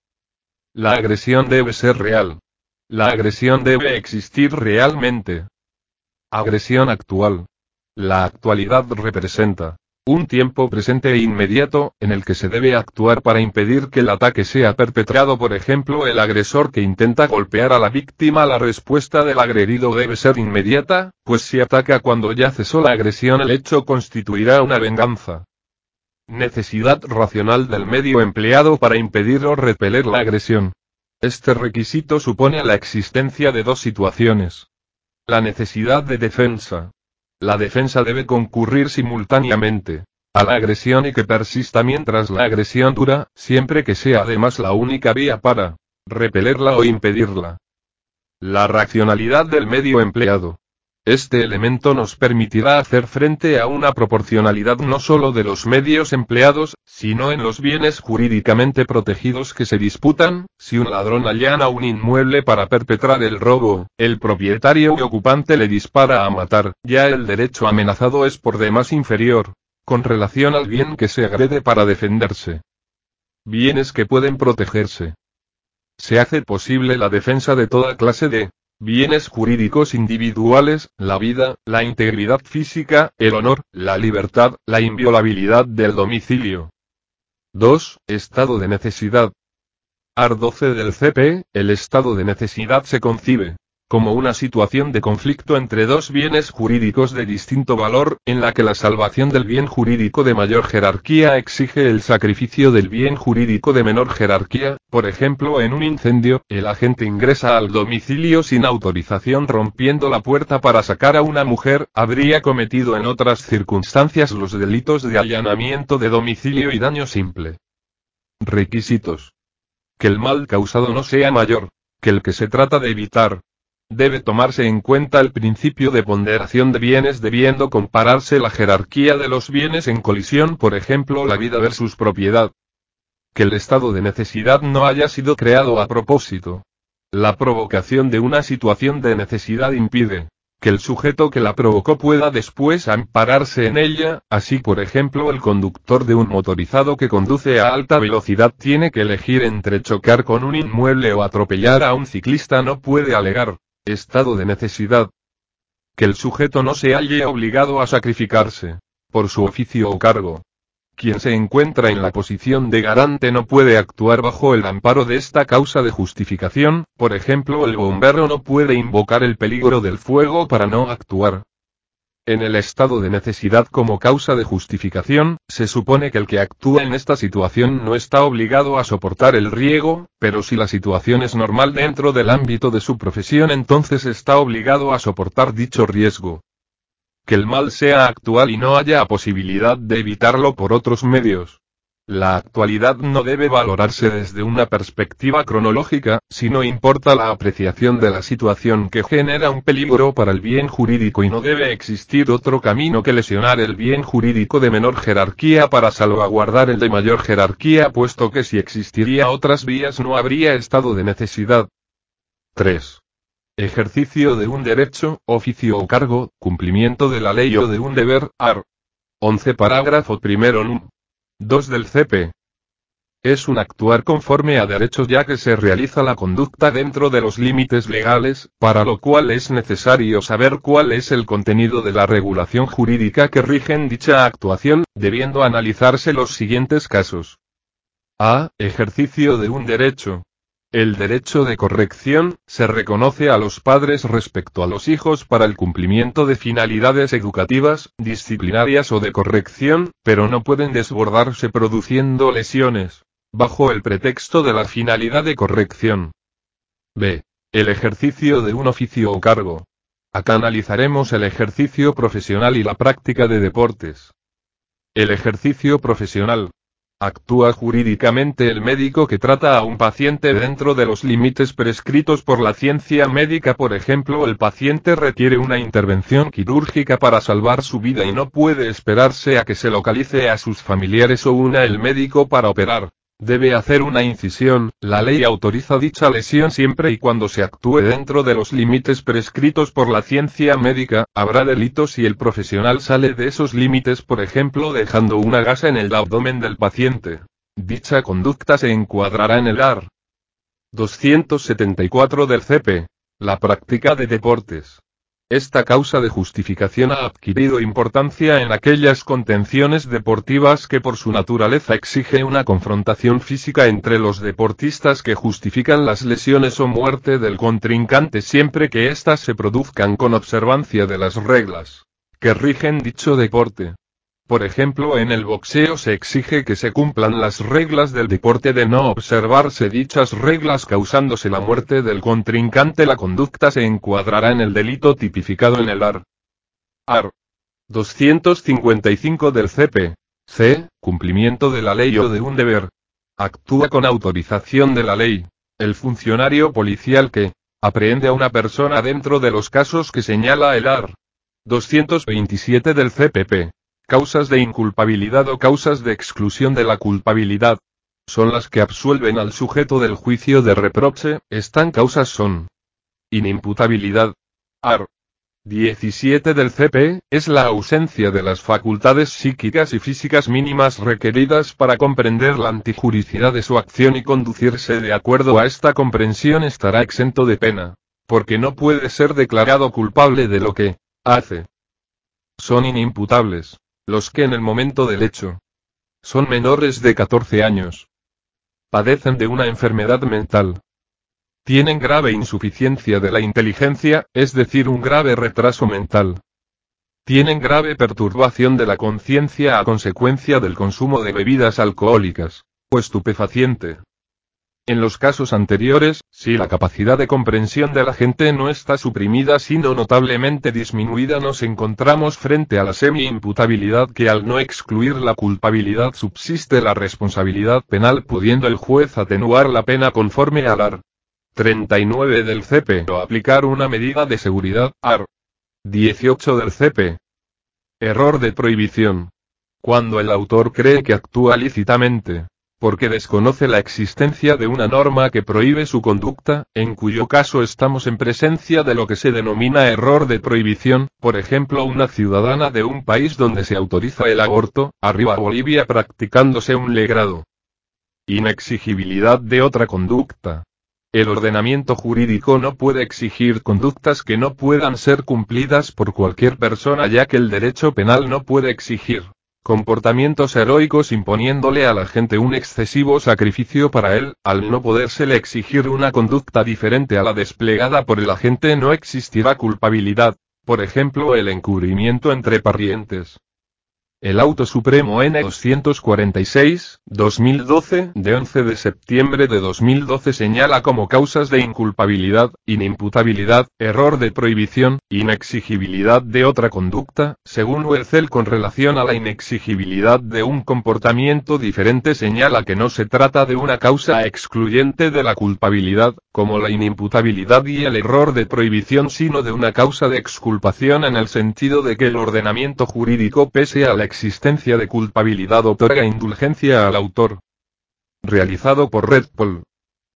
La agresión debe ser real. La agresión debe existir realmente. Agresión actual. La actualidad representa un tiempo presente e inmediato, en el que se debe actuar para impedir que el ataque sea perpetrado. Por ejemplo, el agresor que intenta golpear a la víctima, la respuesta del agredido debe ser inmediata, pues si ataca cuando ya cesó la agresión el hecho constituirá una venganza. Necesidad racional del medio empleado para impedir o repeler la agresión. Este requisito supone la existencia de dos situaciones. La necesidad de defensa. La defensa debe concurrir simultáneamente a la agresión y que persista mientras la agresión dura, siempre que sea además la única vía para repelerla o impedirla. La racionalidad del medio empleado. Este elemento nos permitirá hacer frente a una proporcionalidad no solo de los medios empleados, sino en los bienes jurídicamente protegidos que se disputan. Si un ladrón allana un inmueble para perpetrar el robo, el propietario y ocupante le dispara a matar, ya el derecho amenazado es por demás inferior, con relación al bien que se agrede para defenderse. Bienes que pueden protegerse. Se hace posible la defensa de toda clase de bienes jurídicos individuales, la vida, la integridad física, el honor, la libertad, la inviolabilidad del domicilio. 2. Estado de necesidad. Art. 12 del CP, el estado de necesidad se concibe como una situación de conflicto entre dos bienes jurídicos de distinto valor, en la que la salvación del bien jurídico de mayor jerarquía exige el sacrificio del bien jurídico de menor jerarquía. Por ejemplo, en un incendio, el agente ingresa al domicilio sin autorización rompiendo la puerta para sacar a una mujer, habría cometido en otras circunstancias los delitos de allanamiento de domicilio y daño simple. Requisitos. Que el mal causado no sea mayor que el que se trata de evitar. Debe tomarse en cuenta el principio de ponderación de bienes debiendo compararse la jerarquía de los bienes en colisión, por ejemplo la vida versus propiedad. Que el estado de necesidad no haya sido creado a propósito. La provocación de una situación de necesidad impide que el sujeto que la provocó pueda después ampararse en ella. Así, por ejemplo, el conductor de un motorizado que conduce a alta velocidad tiene que elegir entre chocar con un inmueble o atropellar a un ciclista, no puede alegar estado de necesidad. Que el sujeto no se halle obligado a sacrificarse por su oficio o cargo. Quien se encuentra en la posición de garante no puede actuar bajo el amparo de esta causa de justificación. Por ejemplo, el bombero no puede invocar el peligro del fuego para no actuar. En el estado de necesidad como causa de justificación, se supone que el que actúa en esta situación no está obligado a soportar el riesgo, pero si la situación es normal dentro del ámbito de su profesión, entonces está obligado a soportar dicho riesgo. Que el mal sea actual y no haya posibilidad de evitarlo por otros medios. La actualidad no debe valorarse desde una perspectiva cronológica, sino importa la apreciación de la situación que genera un peligro para el bien jurídico y no debe existir otro camino que lesionar el bien jurídico de menor jerarquía para salvaguardar el de mayor jerarquía, puesto que si existiría otras vías no habría estado de necesidad. 3. Ejercicio de un derecho, oficio o cargo, cumplimiento de la ley o de un deber, art. 11 parágrafo primero num. 2 del CP. Es un actuar conforme a derechos ya que se realiza la conducta dentro de los límites legales, para lo cual es necesario saber cuál es el contenido de la regulación jurídica que rigen dicha actuación, debiendo analizarse los siguientes casos. A. Ejercicio de un derecho. El derecho de corrección se reconoce a los padres respecto a los hijos para el cumplimiento de finalidades educativas, disciplinarias o de corrección, pero no pueden desbordarse produciendo lesiones, bajo el pretexto de la finalidad de corrección. B. El ejercicio de un oficio o cargo. Acá analizaremos el ejercicio profesional y la práctica de deportes. El ejercicio profesional. Actúa jurídicamente el médico que trata a un paciente dentro de los límites prescritos por la ciencia médica. Por ejemplo, el paciente requiere una intervención quirúrgica para salvar su vida y no puede esperarse a que se localice a sus familiares o una el médico para operar. Debe hacer una incisión. La ley autoriza dicha lesión siempre y cuando se actúe dentro de los límites prescritos por la ciencia médica. Habrá delito si el profesional sale de esos límites, por ejemplo dejando una gasa en el abdomen del paciente. Dicha conducta se encuadrará en el art. 274 del CP. La práctica de deportes. Esta causa de justificación ha adquirido importancia en aquellas contenciones deportivas que por su naturaleza exige una confrontación física entre los deportistas que justifican las lesiones o muerte del contrincante siempre que éstas se produzcan con observancia de las reglas que rigen dicho deporte. Por ejemplo, en el boxeo se exige que se cumplan las reglas del deporte. De no observarse dichas reglas causándose la muerte del contrincante, la conducta se encuadrará en el delito tipificado en el art. 255 del CP. C. Cumplimiento de la ley o de un deber. Actúa con autorización de la ley. El funcionario policial que aprehende a una persona dentro de los casos que señala el art. 227 del CPP. Causas de inculpabilidad o causas de exclusión de la culpabilidad. Son las que absuelven al sujeto del juicio de reproche. Estas causas son: inimputabilidad. Art. 17 del CP, es la ausencia de las facultades psíquicas y físicas mínimas requeridas para comprender la antijuricidad de su acción y conducirse de acuerdo a esta comprensión estará exento de pena, porque no puede ser declarado culpable de lo que hace. Son inimputables los que en el momento del hecho son menores de 14 años. Padecen de una enfermedad mental. Tienen grave insuficiencia de la inteligencia, es decir, un grave retraso mental. Tienen grave perturbación de la conciencia a consecuencia del consumo de bebidas alcohólicas o estupefaciente. En los casos anteriores, si la capacidad de comprensión de la gente no está suprimida sino notablemente disminuida, nos encontramos frente a la semi-imputabilidad, que al no excluir la culpabilidad subsiste la responsabilidad penal, pudiendo el juez atenuar la pena conforme al art. 39 del CP o aplicar una medida de seguridad, art. 18 del CP. Error de prohibición. Cuando el autor cree que actúa lícitamente, porque desconoce la existencia de una norma que prohíbe su conducta, en cuyo caso estamos en presencia de lo que se denomina error de prohibición. Por ejemplo, una ciudadana de un país donde se autoriza el aborto, arriba Bolivia practicándose un legrado. Inexigibilidad de otra conducta. El ordenamiento jurídico no puede exigir conductas que no puedan ser cumplidas por cualquier persona, ya que el derecho penal no puede exigir comportamientos heroicos imponiéndole a la gente un excesivo sacrificio para él. Al no podérsele exigir una conducta diferente a la desplegada por el agente, no existirá culpabilidad. Por ejemplo, el encubrimiento entre parientes. El Auto Supremo N-246, 2012, de 11 de septiembre de 2012 señala como causas de inculpabilidad, inimputabilidad, error de prohibición, inexigibilidad de otra conducta, según Wetzel con relación a la inexigibilidad de un comportamiento diferente señala que no se trata de una causa excluyente de la culpabilidad, como la inimputabilidad y el error de prohibición, sino de una causa de exculpación en el sentido de que el ordenamiento jurídico pese a la existencia de culpabilidad otorga indulgencia al autor. Realizado por Redpol.